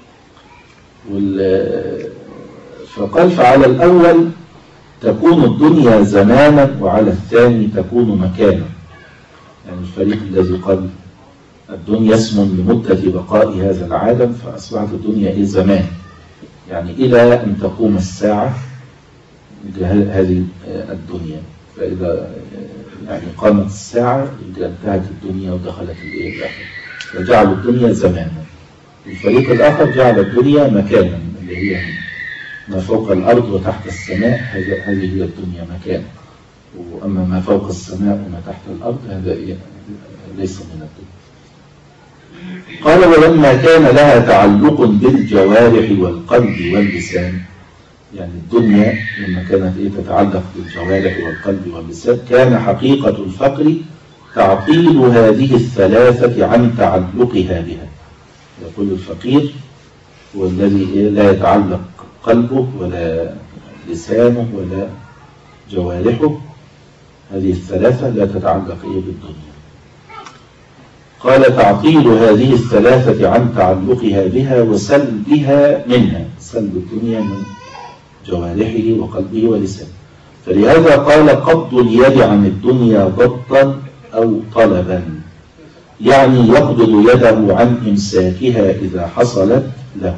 فقال فعلى الأول تكون الدنيا زمانا وعلى الثاني تكون مكانا. يعني الفريق الذي قال الدنيا اسم لمدة بقاء هذا العالم، فأصبحت الدنيا إيه زمان، يعني إلى أن تقوم الساعة هذه الدنيا. فإذا يعني قامت الساعة انتهت الدنيا ودخلت الآخرة، فجعلوا الدنيا زمانا. الفريق الآخر جعل الدنيا مكانا، اللي هي ما فوق الأرض وتحت السماء هذه هي الدنيا مكان، وأما ما فوق السماء وما تحت الأرض هذا ليس من الدنيا. قال ولما كان لها تعلق بالجوارح والقلب واللسان، يعني الدنيا لما كانت تتعلق بالجوارح والقلب واللسان كان حقيقة الفقر تعطيل هذه الثلاثة عن تعلقها بها. يقول الفقير هو الذي لا يتعلق قلبه ولا لسانه ولا جوارحه، هذه الثلاثة لا تتعلق بالدنيا. قال تعطيل هذه الثلاثة عن تعلقها بها وسلبها منها، سلب الدنيا من جوارحه وقلبه ولسانه. فلهذا قال قبض اليد عن الدنيا ضبطا أو طلبا، يعني يقبض يده عن إمساكها إذا حصلت له.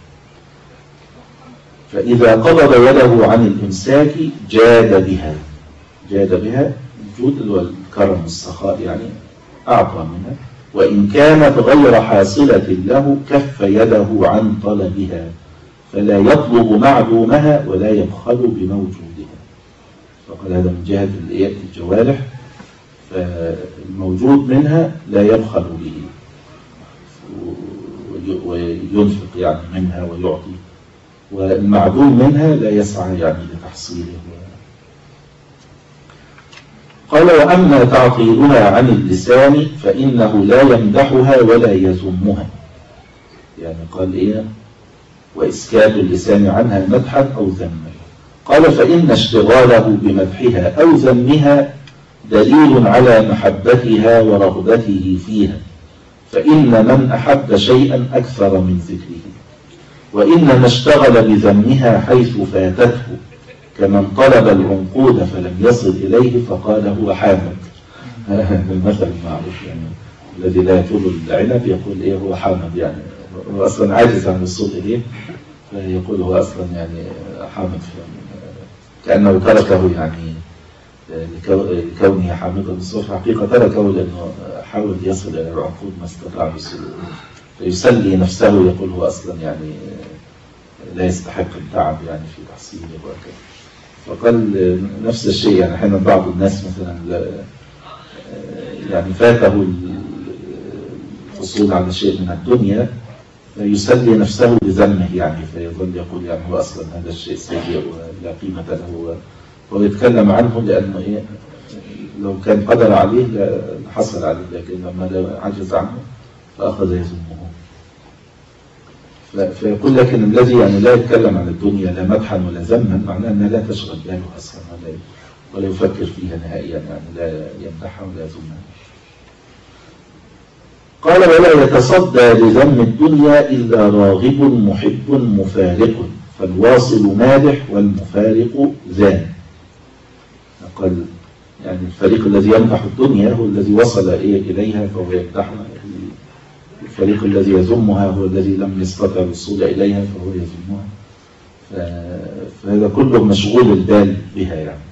فإذا قبض يده عن الإمساك جاد بها، جاد بها الجود والكرم والسخاء، يعني أعطى منها، وإن كانت غير حاصلة له كف يده عن طلبها، فلا يطلب معدومها ولا يبخل بموجودها. فقال هذا من جهة الجوارح، فالموجود منها لا يبخل به وينفق يعني منها ويعطي، والمعدوم منها لا يسعى يعني لتحصيله. قال وأما تعطيلها عن اللسان فإنه لا يمدحها ولا يذمها، يعني قال إيه وإسكات اللسان عنها مدحا أو ذما. قال فإن اشتغاله بمدحها أو ذمها دليل على محبتها ورغبته فيها، فإن من أحب شيئا أكثر من ذكره، وإنما اشتغل بذمها حيث فاتته كمن طلب العنقود فلم يصل إليه فقال هو حامد. المثل المعروف يعني الذي لا يطول العنب يقول إيه هو حامد، يعني هو أصلا عاجز عن الوصول إليه فيقول هو أصلا يعني حامد، كأنه تركه يعني لكونه حامدا بالصوف، حقيقة تركه لأنه حاول يصل إلى العنقود ما استطاع بسهولة، فيسلي نفسه يقول هو أصلا يعني لا يستحق التعب يعني في تحصيله وكذا. فقال نفس الشيء، يعني أحيانا بعض الناس مثلا يعني فاته الحصول على شيء من الدنيا فيسلي نفسه بذمه، يعني فيظل يقول يعني هو أصلا هذا الشيء سيء ولا قيمة له، ويتكلم عنه لأنه إيه لو كان قدر عليه لحصل عليه، لكن لما عجز عنه فأخذ يذمه. فيقول لكن الذي يعني لا يتكلم عن الدنيا لا مدحا ولا ذما معناه أنها لا تشغل باله أصلا ولا ولا يفكر فيها نهائيا، يعني لا يمدحها ولا يذمها. قال ولا يتصدى لذم الدنيا إلا راغب محب مفارق، فالواصل مادح والمفارق ذان. قال يعني الفريق الذي يمدح الدنيا هو الذي وصل إليها فهو يمدحها، الفريق الذي يذمها هو الذي لم يستطع الوصول إليها فهو يذمها. فهذا كله مشغول البال بها يعني.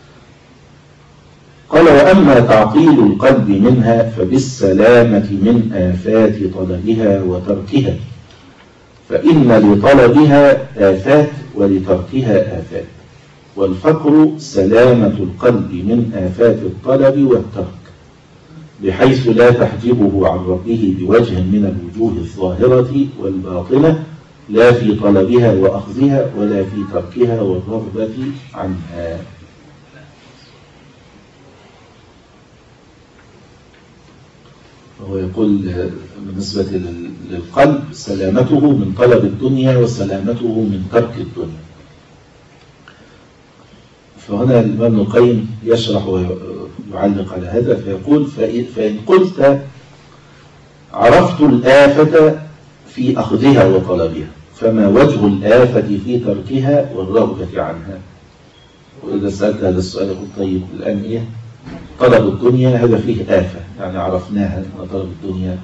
قال وأما تعطيل القلب منها فبالسلامة من آفات طلبها وتركها، فإن لطلبها آفات ولتركها آفات، والفقر سلامة القلب من آفات الطلب والترك، بحيث لا تحجبه عن ربه بوجه من الوجوه الظاهرة والباطنة، لا في طلبها وأخذها ولا في تركها والرغبة عنها. وهو يقول بالنسبة للقلب سلامته من طلب الدنيا وسلامته من ترك الدنيا. فهنا الإمام القيم يشرح ويعلق على هذا فيقول فإن قلت عرفت الآفة في أخذها وطلبها فما وجه الآفة في تركها والرغبة عنها؟ وإذا سألت هذا السؤال يقول طيب الآن إيه طلب الدنيا هذا فيه آفة، يعني عرفناها أن طلب الدنيا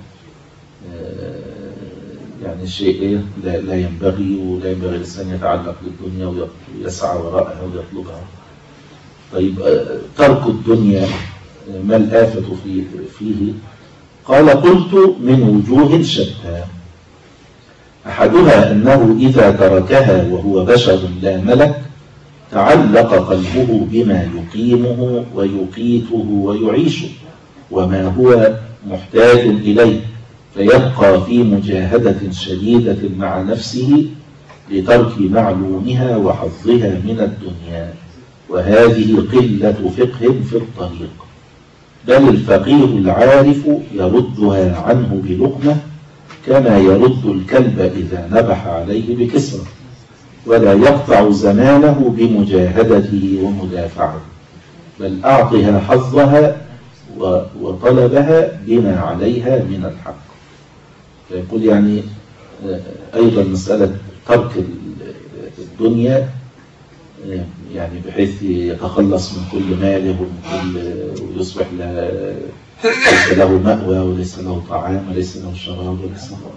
يعني شيء إيه لا, لا ينبغي ولا ينبغي الإنسان يتعلق بالدنيا ويسعى وراءها ويطلبها. طيب ترك الدنيا ما الآفة فيه, فيه؟ قال قلت من وجوه شتى، أحدها أنه إذا تركها وهو بشر لا ملك تعلق قلبه بما يقيمه ويقيته ويعيشه وما هو محتاج إليه، فيبقى في مجاهدة شديدة مع نفسه لترك معلومها وحظها من الدنيا، وهذه قلة فقه في الطريق. بل الفقيه العارف يردها عنه بلقمة كما يرد الكلب إذا نبح عليه بكسرة، ولا يقطع زمانه بمجاهدته ومدافعه، بل أعطها حظها وطلبها بما عليها من الحق. فيقول يعني أيضا مسألة ترك الدنيا يعني بحيث يتخلص من كل ماله ويصبح ليس له مأوى وليس له طعام وليس له شراب وليس له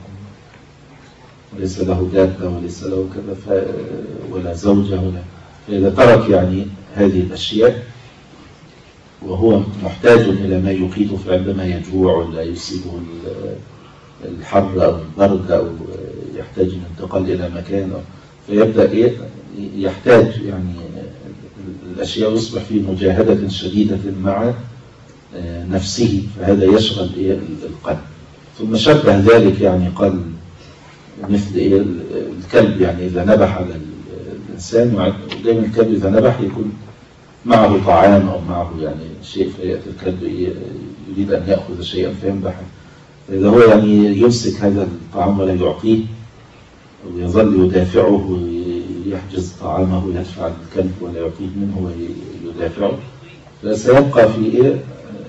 وليس له دابة وليس له كذا ولا زوجة ولا، فإذا ترك يعني هذه الأشياء وهو محتاج إلى ما يقيته عندما يجوع ولا يصيبه الحر أو البرد أو يحتاج الانتقال إلى مكان، فيبدأ يحتاج يعني الأشياء ويصبح في مجاهدة شديدة مع نفسه، فهذا يشغل القلب. ثم شبه ذلك يعني قال مثل الكلب، يعني إذا نبح على الإنسان، ودائما الكلب إذا نبح يكون معه طعام أو معه يعني شيء، فيأتي الكلب يريد أن يأخذ شيئا فينبح، فإذا هو يعني يمسك هذا الطعام ولا يعطيه ويظل يدافعه ويحجز طعامه ويدفع الكلب ولا يعطيه منه ويدافعه، فسيبقى في إيه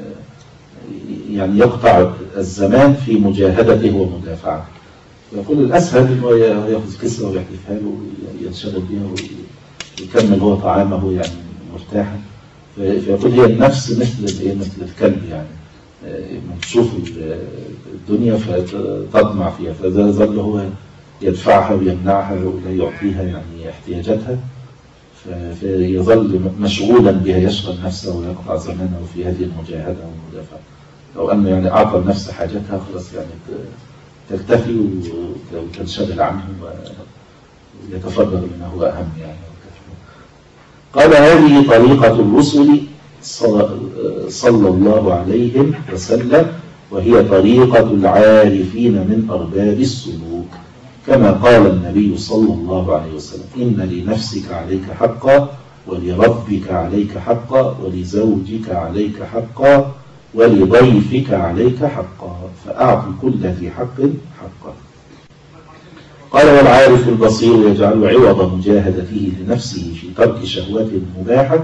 يعني يقطع الزمان في مجاهدته ومدافعته. يقول الأسهل أنه يأخذ كسرة ويحذفها له وينشغل بها ويكمل هو طعامه يعني مرتاحا. فيقول هي النفس مثل مثل الكلب، يعني تشوف الدنيا فتطمع فيها، فإذا ظل هو يدفعها ويمنعها ولا يعطيها يعني احتياجاتها، فيظل مشغولا بها، يشغل نفسه ويقطع زمانه في هذه المجاهدة والمدافعة. لو أنه يعني أعطى النفس حاجتها خلاص يعني تكتفي وتنشغل عنه ويتفرغ لما هو أهم يعني. قال هذه طريقة الرسل صلى الله عليه وسلم، وهي طريقة العارفين من أرباب السلوك، كما قال النبي صلى الله عليه وسلم: إن لنفسك عليك حقا، ولربك عليك حقا، ولزوجك عليك حقا، ولضيفك عليك حقا، فأعط كل ذي حق حقا. قال: والعارف البصير يجعل عوض مجاهدته لنفسه في ترك شهوات مباحة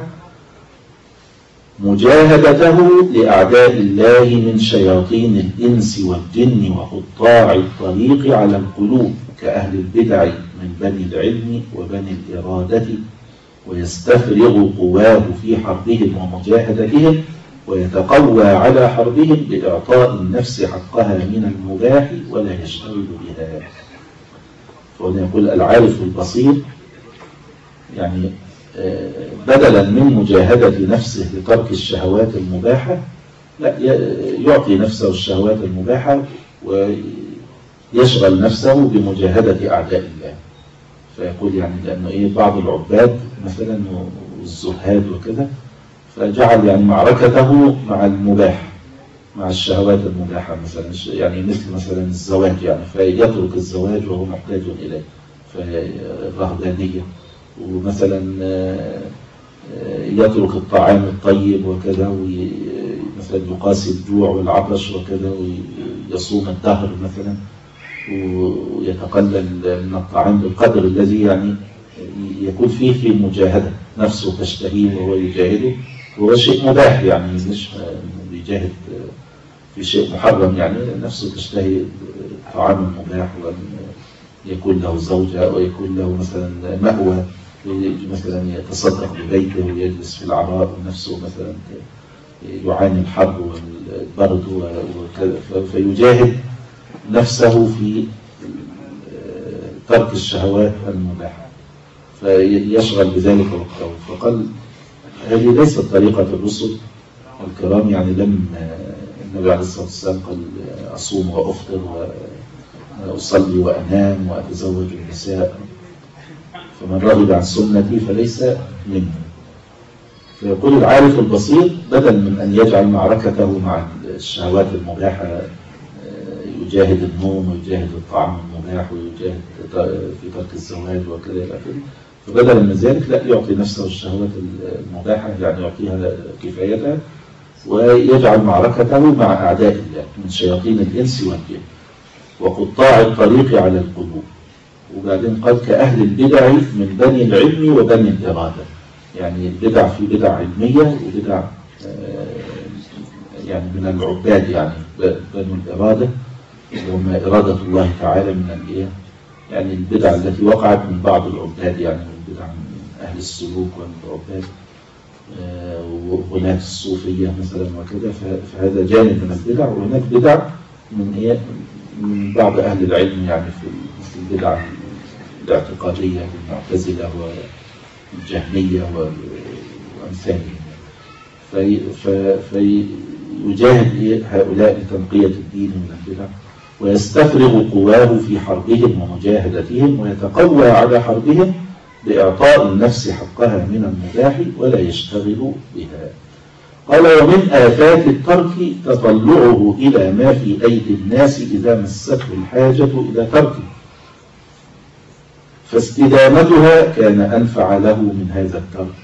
مجاهدته لأعداء الله من شياطين الإنس والجن وقطاع الطريق على القلوب كأهل البدع من بني العلم وبني الإرادة، ويستفرغ قواه في حربهم ومجاهدتهم، ويتقوى على حربهم بإعطاء النفس حقها من المباح ولا يشتغل بها. فهنا يقول العارف البصير يعني بدلا من مجاهدة نفسه لترك الشهوات المباحة، لا يعطي نفسه الشهوات المباحة ويشغل نفسه بمجاهدة أعداء الله. فيقول يعني لأنه إيه بعض العباد مثلا والزهاد وكذا، فجعل يعني معركته مع المباح، مع الشهوات المباحة مثلا، يعني مثل مثلا الزواج، يعني فيترك الزواج وهو محتاج إليه، فالرهبانية، ومثلا يترك الطعام الطيب وكذا، مثلا يقاسي الجوع والعطش وكذا، ويصوم الدهر مثلا، ويتقلل من الطعام بالقدر الذي يعني يكون فيه في مجاهدة، نفسه تشتهيه وهو يجاهده، وهو شيء مباح يعني مش يجاهد في شيء محرم، يعني نفسه تشتهي طعام مباح، وأن يكون له زوجة ويكون له مثلا مأوى، مثلا يتصدق ببيته ويجلس في العراء، ونفسه مثلا يعاني الحر والبرد وكذا، فيجاهد نفسه في ترك الشهوات المباحة فيشغل بذلك وقته. فقال هذه ليست طريقة الرسل الكرام، يعني لم النبي عليه الصلاة والسلام قال أصوم وأفطر وأصلي وأنام وأتزوج النساء، فمن رغب عن سنتي فليس منه. فيقول العارف البصير بدل من أن يجعل معركته مع الشهوات المباحة يجاهد النوم ويجاهد الطعام المباح ويجاهد في ترك الزواج وكذا، فبدلا من ذلك لا يعطي نفسه الشهوات المباحة، يعني يعطيها كفايتها، ويجعل معركته مع أعداء الله من شياطين الإنس والجن وقطاع الطريق على القلوب. وبعدين قال كأهل البدع من بني العلم وبني الإرادة، يعني البدع في بدع علمية وبدع يعني من العباد، يعني بني الإرادة وما إرادة الله تعالى من الإيه، يعني البدع التي وقعت من بعض العباد، يعني من بدع من أهل السلوك ومن العباد وغلاة الصوفية مثلا وكذا، فهذا جانب من البدع. وهناك بدع من إيه من بعض أهل العلم، يعني في مثل البدع الاعتقادية المعتزلة والجهمية وأمثالهم، فيجاهد هؤلاء لتنقية الدين من البدع، ويستفرغ قواه في حربهم ومجاهدتهم، ويتقوى على حربهم بإعطاء النفس حقها من المباح ولا يشتغل بها. قال ومن آفات الترك تطلعه إلى ما في أيدي الناس إذا مسته الحاجة إلى تركه، فاستدامتها كان أنفع له من هذا الترك.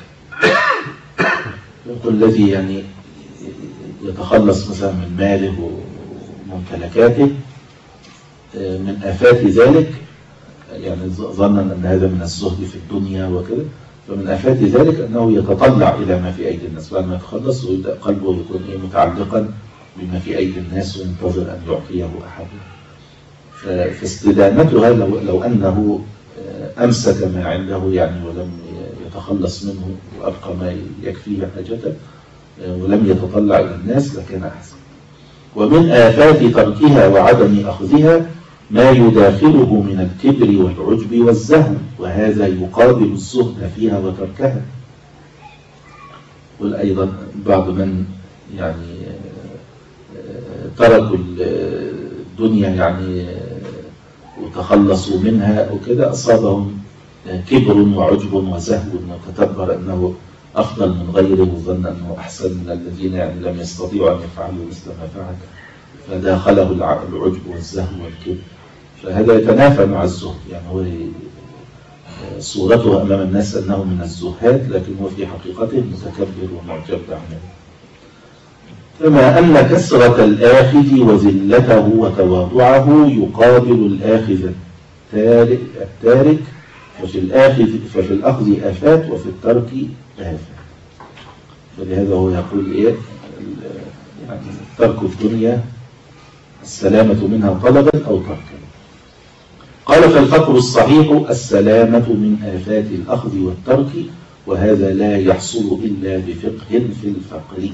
الذي يعني يتخلص مثلا من ماله وممتلكاته من آفات ذلك، يعني ظنا أن هذا من الزهد في الدنيا وكذا، فمن آفات ذلك أنه يتطلع إلى ما في أيدي الناس بعد ما يتخلص، ويبدأ قلبه يكون إيه متعلقا بما في أيدي الناس وينتظر أن يعطيه أحد. فاستدامتها لو, لو أنه أمسك ما عنده يعني ولم يتخلص منه وأبقى ما يكفيه حاجته ولم يتطلع إلى الناس لكان أحسن. ومن آفات تركها وعدم أخذها ما يداخله من الكبر والعجب والزهو، وهذا يقابل الزهد فيها وتركها. والأيضا بعض من يعني تركوا الدنيا يعني وتخلصوا منها وكذا أصابهم كبر وعجب وزهو، وتكبر أنه أفضل من غيره وظن أنه أحسن من الذين يعني لم يستطيعوا أن يفعلوا مثل ما فعل، فداخله العجب والزهو والكبر، فهذا يتنافى مع الزهد. يعني هو صورته أمام الناس أنه من الزهاد، لكن هو في حقيقته متكبر ومعجب عنه. كما أن كسرة الآخذ وذلته وتواضعه يقابل الآخذ التارك، ففي الآخذ ففي الأخذ آفات وفي الترك آفات. فلهذا هو يقول إيه يعني ترك الدنيا السلامة منها طلبا أو تركا. قال فالفقر الصحيح السلامة من آفات الأخذ والترك، وهذا لا يحصل إلا بفقه في الفقر.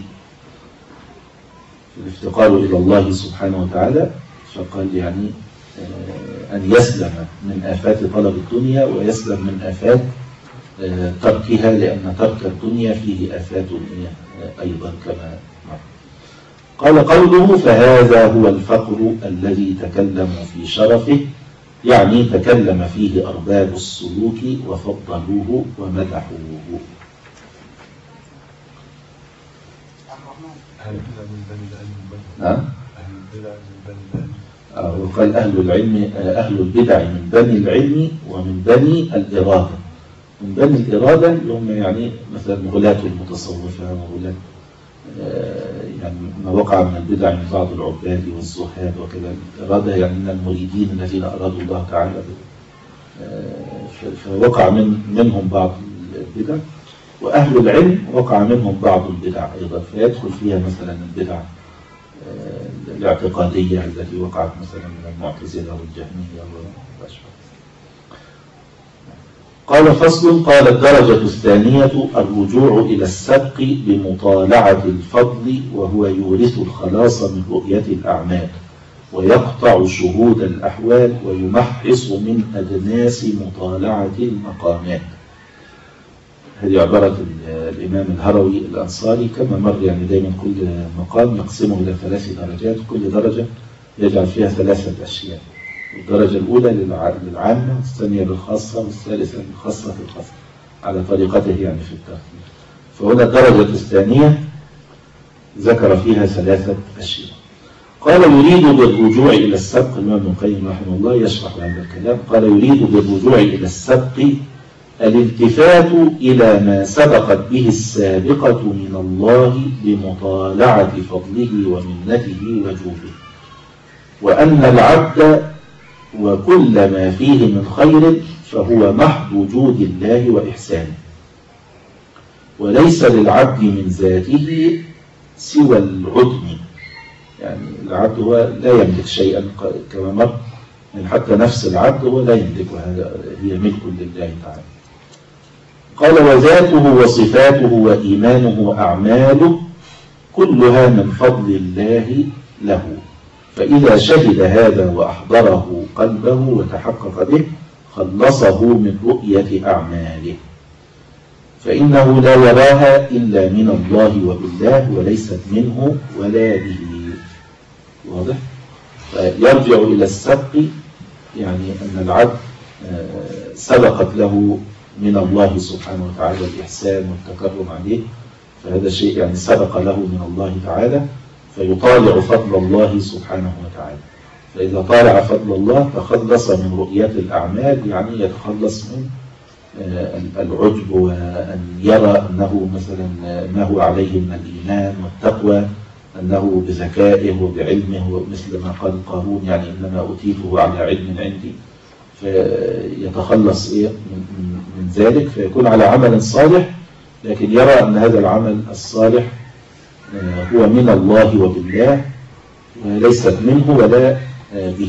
الافتقار إلى الله سبحانه وتعالى، فقال يعني أن يسلم من آفات طلب الدنيا ويسلم من آفات تركها، لأن ترك الدنيا فيه آفات أيضا كما مر. قال قوله فهذا هو الفقر الذي تكلموا في شرفه، يعني تكلم فيه أرباب السلوك وفضلوه ومدحوه. نعم. وقال أهل العلم أهل البدع من بني العلم ومن بني الإرادة. من بني الإرادة اللي هم يعني مثلا غلاة المتصوفة وغلاة يعني ما وقع من البدع من بعض العباد والزهاد وكذا. الإرادة يعني من المريدين الذين أرادوا الله تعالى، فوقع من منهم بعض البدع. وأهل العلم وقع منهم بعض البدع أيضا، فيدخل فيها مثلا البدع الاعتقادية التي وقعت مثلا من المعتزلة والجهمية والأشباه. قال فصل. قال الدرجة الثانية الرجوع إلى السبق بمطالعة الفضل، وهو يورث الخلاص من رؤية الأعمال ويقطع شهود الأحوال ويمحص من أدناس مطالعة المقامات. هذه عبارة الإمام الهروي الأنصاري كما مر، يعني دايما كل مقام يقسمه إلى ثلاث درجات، كل درجة يجعل فيها ثلاثة أشياء. الدرجة الأولى للعامة، والثانية للخاصة، والثالثة للخاصة في الخاصة، على طريقته يعني في الترتيب. فهنا الدرجة الثانية ذكر فيها ثلاثة أشياء. قال يريد بالرجوع إلى السبق، الإمام ابن القيم رحمه الله يشرح هذا الكلام. قال يريد بالرجوع إلى السبق الالتفات إلى ما سبقت به السابقة من الله بمطالعة فضله ومنته وجوده، وأن العبد وكل ما فيه من خير فهو محض وجود الله وإحسانه، وليس للعبد من ذاته سوى العدم. يعني العبد هو لا يملك شيئا كما مر، يعني حتى نفس العبد هو لا يملكها، هي ملك لله تعالى. قال وذاته وصفاته وإيمانه وأعماله كلها من فضل الله له، فإذا شهد هذا وأحضره قلبه وتحقق به خلصه من رؤية أعماله، فإنه لا يراها إلا من الله وبالله وليست منه ولا به. واضح؟ فيرجع إلى السبق، يعني أن العبد سبقت له من الله سبحانه وتعالى الإحسان والتكرم عليه، فهذا شيء يعني سبق له من الله تعالى، فيطالع فضل الله سبحانه وتعالى. فإذا طالع فضل الله تخلص من رؤية الأعمال، يعني يتخلص من العجب، وأن يرى أنه مثلا ما هو عليه من الإيمان والتقوى، أنه بذكائه وبعلمه، مثل ما قال قارون يعني إنما أوتيته على علم عندي، فيتخلص من, من ذلك، فيكون على عمل صالح، لكن يرى أن هذا العمل الصالح هو من الله وبالله، وليس منه ولا به.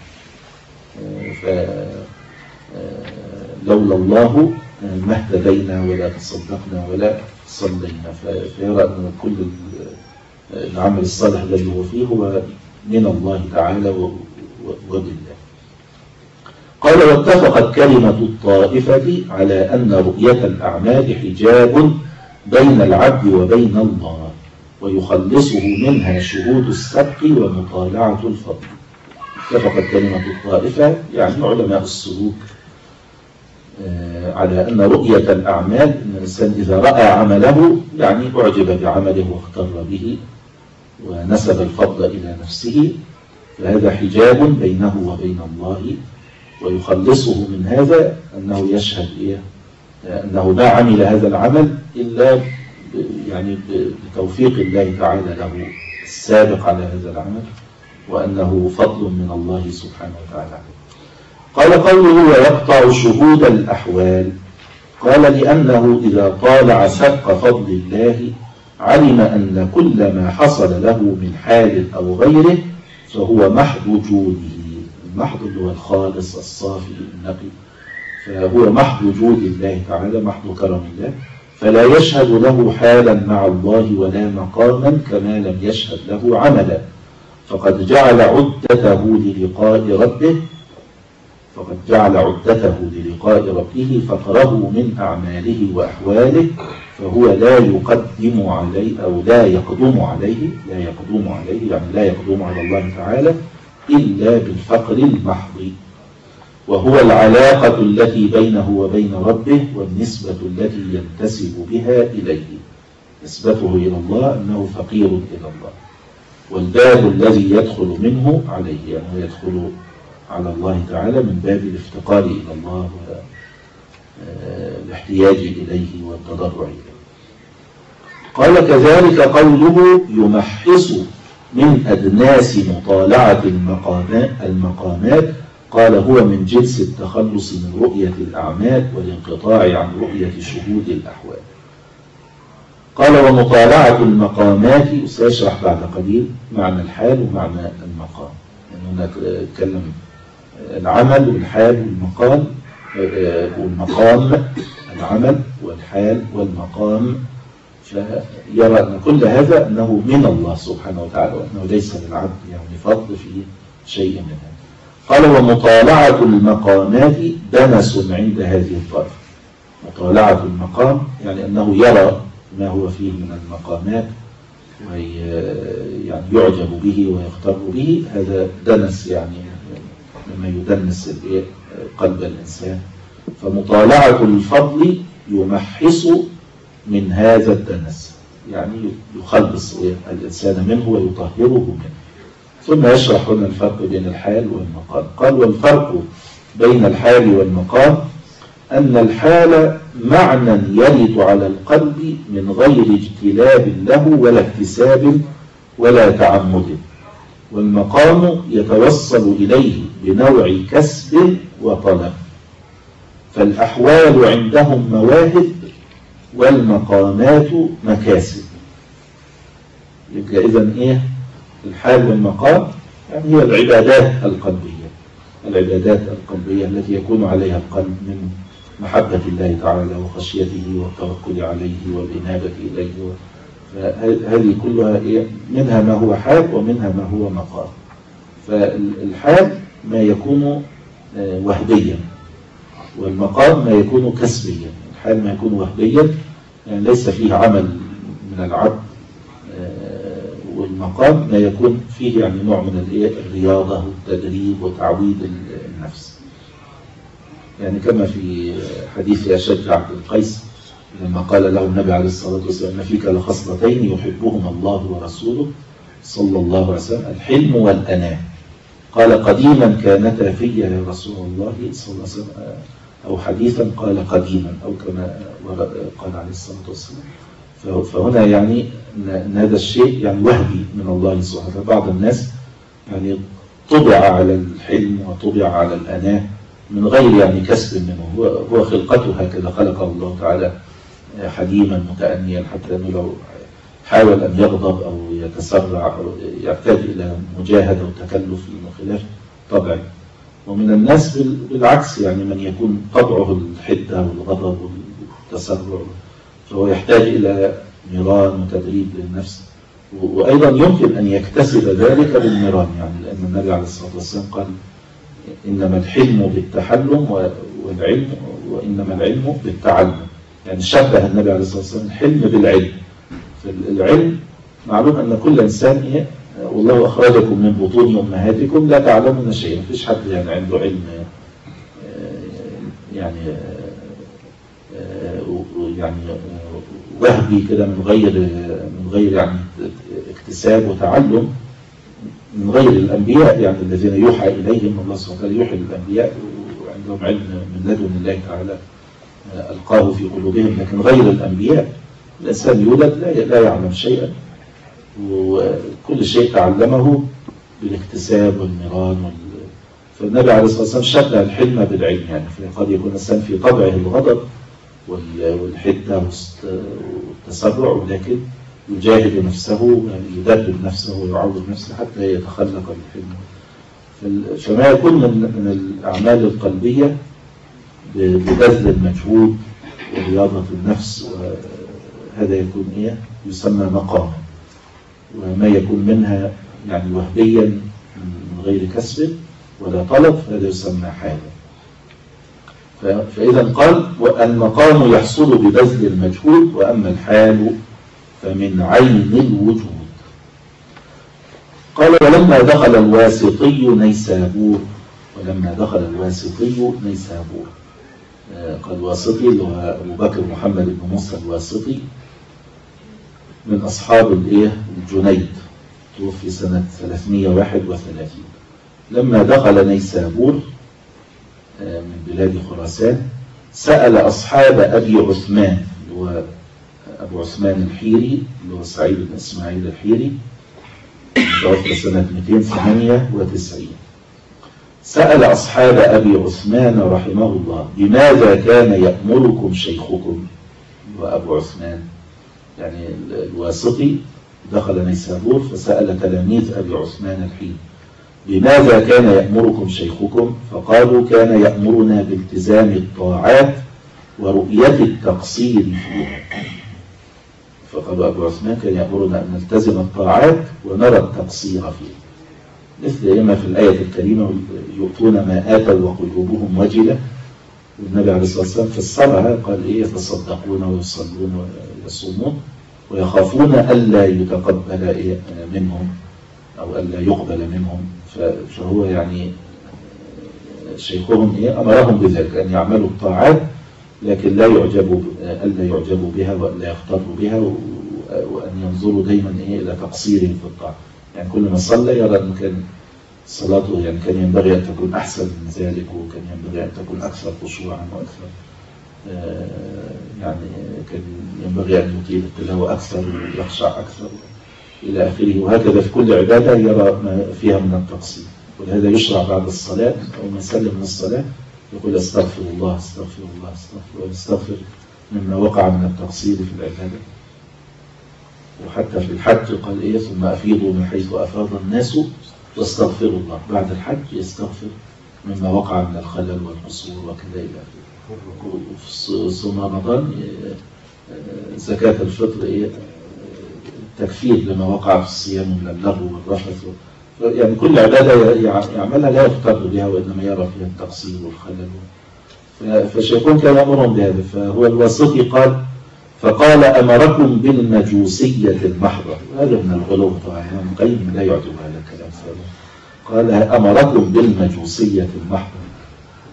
فلولا الله ما اهتدينا ولا تصدقنا ولا صلينا، فيرى أن كل العمل الصالح الذي هو فيه هو من الله تعالى وبالله. قال: واتفقت كلمة الطائفة على أن رؤية الأعمال حجاب بين العبد وبين الله، ويخلصه منها شهود السبق ومطالعة الفضل. اتفقت كلمة الطائفة يعني علماء السلوك على أن رؤية الأعمال، أن الإنسان إذا رأى عمله يعني أعجب بعمله واغتر به ونسب الفضل إلى نفسه، فهذا حجاب بينه وبين الله، ويخلصه من هذا أنه يشهد إيه؟ أنه ما عمل هذا العمل إلا يعني بتوفيق الله تعالى له السابق على هذا العمل، وأنه فضل من الله سبحانه وتعالى. قال: قوله ويقطع شهود الأحوال، قال: لأنه إذا طالع سبق فضل الله علم أن كل ما حصل له من حال أو غيره فهو محض جوده. المحض اللي هو الخالص الصافي النقي، فهو محض جود الله تعالى، محض كرم الله، فلا يشهد له حالا مع الله ولا مقاما كما لم يشهد له عملا، فقد جعل عدته للقاء ربه فقد جعل عدته للقاء ربه فقره من أعماله وأحواله، فهو لا يقدم عليه أو لا يقدم عليه لا يقدم عليه يعني لا يقدم على الله تعالى إلا بالفقر المحض، وهو العلاقة التي بينه وبين ربه، والنسبة التي ينتسب بها إليه. نسبته إلى الله أنه فقير إلى الله، والباب الذي يدخل منه عليه، يعني يدخل على الله تعالى من باب الافتقار إلى الله والاحتياج إليه والتضرع إليه. قال: كذلك قوله يمحص من أدناس مطالعة المقامات، قال: هو من جنس التخلص من رؤية الأعمال والانقطاع عن رؤية شهود الأحوال. قال: ومطالعة المقامات، سيشرح بعد قليل معنى الحال ومعنى المقام، يعني هناك نتكلم العمل والحال والمقام والمقام العمل والحال والمقام، فيرى أن كل هذا أنه من الله سبحانه وتعالى، وأنه ليس للعبد يعني فضل في شيء من هذا. قال: ومطالعة المقامات دنس عند هذه الطائفة. مطالعة المقام يعني أنه يرى ما هو فيه من المقامات ويعني يعجب به ويغتر به، هذا دنس يعني مما يدنس قلب الإنسان. فمطالعة الفضل يمحص من هذا الدنس، يعني يخلص الإنسان منه ويطهره منه. ثم يشرح لنا الفرق بين الحال والمقام. قال: والفرق بين الحال والمقام أن الحال معنى يرد على القلب من غير اجتلاب له ولا اكتساب ولا تعمد، والمقام يتوصل إليه بنوع كسب وطلب، فالأحوال عندهم مواهب والمقامات مكاسب. يبقى إذن إيه الحال والمقام؟ يعني هي العبادات القلبية العبادات القلبية التي يكون عليها القلب من محبة الله تعالى وخشيته والتوكل عليه والإنابة إليه، فهذه كلها إيه؟ منها ما هو حال ومنها ما هو مقام. فالحال ما يكون وهبيا، والمقام ما يكون كسبيا. الحال ما يكون وهبيا يعني ليس فيه عمل من العبد، والمقام ما يكون فيه يعني نوع من الرياضة والتدريب وتعويد النفس. يعني كما في حديث أشج عبد القيس لما قال له النبي عليه الصلاة والسلام: إن فيك لخصلتين يحبهما الله ورسوله صلى الله عليه وسلم، الحلم والأناة. قال: قديما كانتا في يا رسول الله صلى الله عليه وسلم، أو حديثا قال قديما، أو كما قال عليه الصلاة والسلام. فهنا يعني أن هذا الشيء يعني وهبي من الله سبحانه وتعالى. بعض الناس يعني طبع على الحلم وطبع على الأناة من غير يعني كسب منه، هو هو خلقته هكذا، خلقه الله تعالى حليما متأنيا، حتى أنه لو حاول أن يغضب أو يتسرع أو يحتاج إلى مجاهدة وتكلف خلاف طبعه. ومن الناس بالعكس، يعني من يكون طبعه الحدة والغضب والتسرع، فهو يحتاج إلى مران وتدريب للنفس، وأيضا يمكن أن يكتسب ذلك بالمران، يعني لأن النبي عليه الصلاة والسلام قال: إنما الحلم بالتحلم والعلم وإنما العلم بالتعلم. يعني شبه النبي عليه الصلاة والسلام الحلم بالعلم. فالعلم معلوم أن كل إنسان إيه؟ والله أخرجكم من بطون أمهاتكم لا تعلمون شيئا. مفيش حد يعني عنده علم يعني يعني وهبي كده من غير من غير يعني اكتساب وتعلم، من غير الأنبياء يعني الذين يوحى إليهم الله سبحانه وتعالى، يوحي للأنبياء وعندهم علم من لدن الله تعالى ألقاه في قلوبهم. لكن غير الأنبياء الإنسان يولد لا يعلم شيئا، وكل شيء تعلمه بالاكتساب والمران وال... فالنبي عليه الصلاة والسلام شبه الحلم بالعلم، يعني فقد يكون الإنسان في طبعه الغضب والحدة والتسرع، ولكن يجاهد نفسه، يعني يدرب نفسه ويعود نفسه حتى يتخلق بالحلم. فما يكون من الأعمال القلبية ببذل المجهود ورياضة النفس، وهذا يكون إيه؟ يسمى مقام. وما يكون منها يعني وهبيا من غير كسب ولا طلب، هذا يسمى حالا. فإذا قال: والمقام يحصل ببذل المجهود، وأما الحال فمن عين الوجود. قال: ولما دخل الواسطي نيسابور ولما دخل الواسطي نيسابور قال الواسطي اللي هو أبو بكر محمد بن موسى الواسطي من أصحاب الإيه الجنيد، توفي سنة ثلاثمائة وواحد وثلاثين. لما دخل نيسابور من بلاد خراسان سأل أصحاب أبي عثمان اللي هو أبو عثمان الحيري اللي هو سعيد بن إسماعيل الحيري، توفي سنة مئتين وثمانية وتسعين. سأل أصحاب أبي عثمان رحمه الله: بماذا كان يأمركم شيخكم؟ وأبو عثمان يعني الواسطي دخل نيسابور فسأل تلاميذ أبي عثمان الحيري: بماذا كان يأمركم شيخكم؟ فقالوا: كان يأمرنا بالتزام الطاعات ورؤية التقصير فيها. فقالوا أبو عثمان: كان يأمرنا أن نلتزم الطاعات ونرى التقصير فيها، مثل ما في الآية الكريمة: يؤتون ما آتوا وقلوبهم وجلة. والنبي عليه الصلاة والسلام فسرها قال: إيه؟ يتصدقون ويصلون ويصومون ويخافون ألا يتقبل إيه منهم أو ألا يقبل منهم. فهو يعني شيخهم إيه أمرهم بذلك، أن يعملوا الطاعات لكن لا يعجبوا ألا يعجبوا بها وألا يختاروا بها، وأن ينظروا دايما إيه إلى تقصيرهم في الطاعة. يعني كل ما صلى يرى أن كان صلاته يعني كان ينبغي أن تكون أحسن من ذلك، وكان ينبغي أن تكون أكثر خشوعا وأكثر يعني كان ينبغي أن يطيل التلاوة أكثر ويخشع أكثر إلى آخره. وهكذا في كل عبادة يرى ما فيها من التقصير. ولهذا يشرع بعد الصلاة أو ما يسلم من الصلاة يقول: استغفر الله استغفر الله استغفر ويستغفر مما وقع من التقصير في العبادة. وحتى في الحج قال: إيه؟ ثم أفيضوا من حيث أفاض الناس واستغفروا الله. بعد الحج يستغفر مما وقع من الخلل والقصور وكذا إلى آخره. وفي صوم رمضان زكاة الفطر إيه؟ تكفير لما وقع في الصيام من اللغو والرفث. يعني كل عبادة يعملها لا يفتر بها، وإنما يرى فيها التقصير والخلل. فالشيخون كان يأمرهم بهذا. فهو الواسطي قال: فقال: أمركم بالمجوسية المحضة. هذا من الغلو طبعا، ابن القيم لا يعجب هذا الكلام. قال: أمركم بالمجوسية المحضة،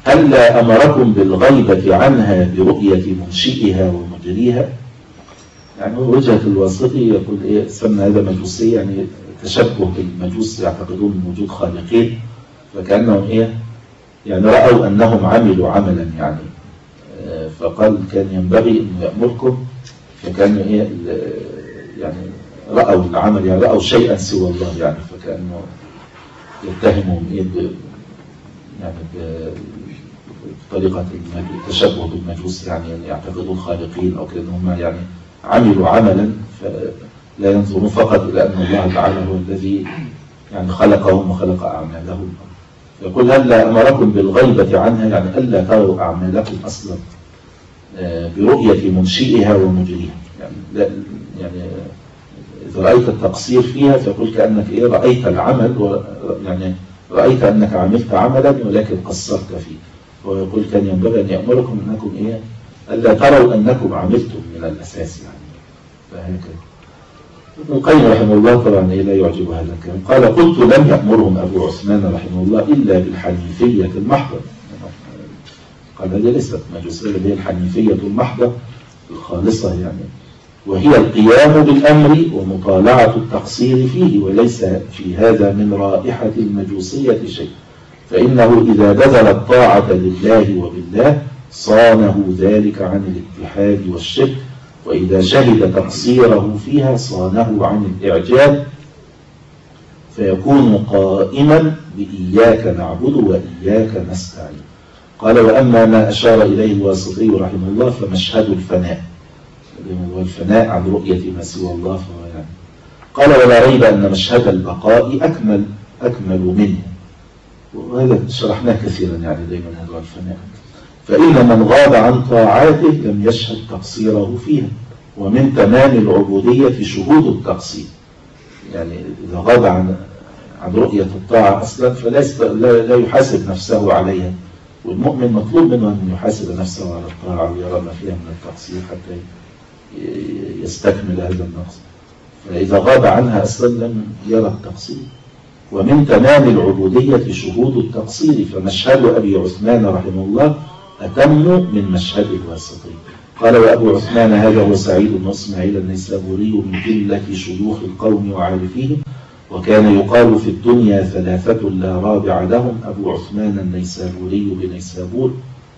هل أمركم بالغيبة عنها برؤية منشئها ومجريها؟ يعني وجهة الواسطي يقول إيه سمى هذا مجوسي، يعني تشبه بالمجوس يعتقدون وجود خالقين، فكأنهم إيه يعني رأوا أنهم عملوا عملا يعني، فقال كان ينبغي أن يأمركم، فكأنه إيه يعني رأوا العمل يعني رأوا شيئا سوى الله يعني، فكأنه يتهمهم إيه ب يعني بطريقة التشبه بالمجوس، يعني يعتقدون خالقين أو كأن هم يعني عملوا عملا، فلا ينظرون فقط إلى أن الله تعالى هو الذي يعني خلقهم وخلق أعمالهم. يقول هل أمركم بالغيبة عنها، يعني ألا تروا أعمالكم أصلا برؤية منشئها ومجريها، يعني لا يعني إذا رأيت التقصير فيها فيقول كأنك إيه رأيت العمل و يعني رأيت أنك عملت عملا ولكن قصرت فيه، ويقول كان ينبغي أن يأمركم أنكم إيه ألا تروا أنكم عملتم من الأساس يعني. فهكذا ابن القيم رحمه الله طبعا إيه لا يعجب هذا الكلام، قال قلت لم يأمرهم أبو عثمان رحمه الله إلا بالحنيفية المحضة، قال هذه ليست مجوسية، هي الحنيفية المحضة الخالصة يعني، وهي القيام بالأمر ومطالعة التقصير فيه، وليس في هذا من رائحة المجوسية شيء، فإنه إذا بذل الطاعة لله وبالله صانه ذلك عن الاتحاد والشرك، وإذا شهد تقصيره فيها صانه عن الإعجاب، فيكون قائما بإياك نعبد وإياك نستعين. قال وأما ما أشار إليه الواسطي رحمه الله فمشهد الفناء، والفناء عن رؤية ما سوى الله فهو يعني. قال ولا ريب أن مشهد البقاء أكمل أكمل منه، وهذا شرحناه كثيرا يعني دائما هذا الفناء، فإن من غاب عن طاعاته لم يشهد تقصيره فيها، ومن تمام العبودية شهود التقصير، يعني إذا غاب عن عن رؤية الطاعة أصلا فلا لا يحاسب نفسه عليها، والمؤمن مطلوب منه أن يحاسب نفسه على الطاعة ويرى ما فيها من التقصير حتى يستكمل هذا النقص، فإذا غاب عنها أصلا لم يرى التقصير. ومن تمام العبودية شهود التقصير، فمشهد أبي عثمان رحمه الله أتم من مشهد الواسطي. قال وأبو عثمان هذا هو سعيد بن إسماعيل النيسابوري من جلة شيوخ القوم وعارفيهم، وكان يقال في الدنيا ثلاثة لا رابع لهم، أبو عثمان النيسابوري بنيسابور،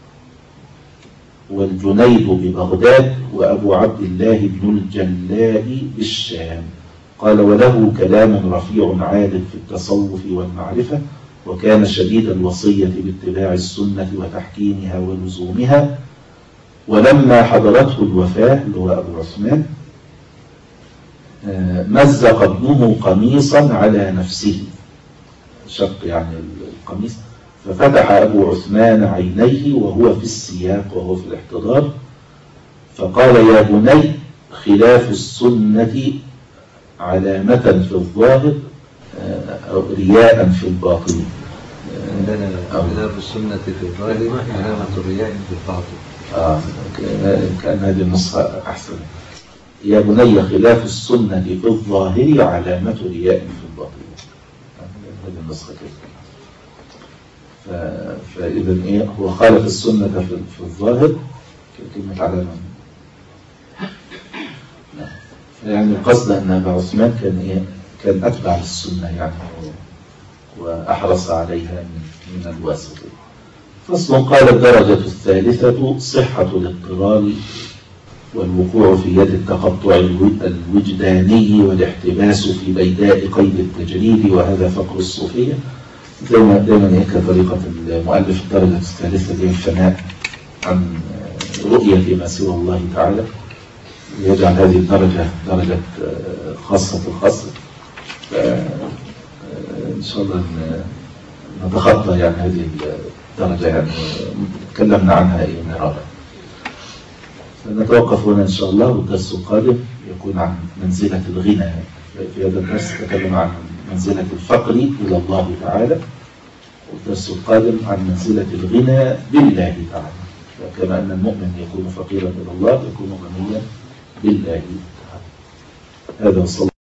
والجنيد ببغداد، وأبو عبد الله بن الجلاء بالشام. قال وله كلام رفيع عال في التصوف والمعرفة، وكان شديد الوصية باتباع السنة وتحكيمها ولزومها، ولما حضرته الوفاة اللي هو أبو عثمان مزق ابنه قميصا على نفسه، شق يعني القميص، ففتح أبو عثمان عينيه وهو في السياق وهو في الاحتضار، فقال يا بني خلاف السنة علامة في الظاهر أو رياء في الباطن. عندنا خلاف السنة في الظاهر علامة رياء في الباطن. آه كان هذه النسخة أحسن. يا بني خلاف السنة في الظاهر علامة رياء في الباطن، هذه النسخة كده. فإذا إيه هو خالف السنة في الظاهر كلمة علامة، يعني القصد أن أبا عثمان كان إيه كان أتبع للسنة يعني وأحرص عليها من الواسطة. فصل. قال الدرجة الثالثة صحة الاضطرار والوقوع في يد التقطع الوجداني والاحتباس في بيداء قيد التجريد، وهذا فقر الصوفية. دائما دائما هيك طريقة المؤلف الدرجة الثالثة دي الفناء عن رؤية ما سوى الله تعالى، يجعل هذه الدرجة درجة خاصة الخاصة. إن شاء الله نتخطى يعني هذه الدرجة، يعني تكلمنا عنها إيه مرارا. نتوقف هنا إن شاء الله، والدرس القادم يكون عن منزلة الغنى. في هذا الدرس تكلم عن منزلة الفقر إلى الله تعالى، والدرس القادم عن منزلة الغنى بالله تعالى، كما أن المؤمن يكون فقيرا إلى الله يكون غنيا بالله تعالى. هذا وصلى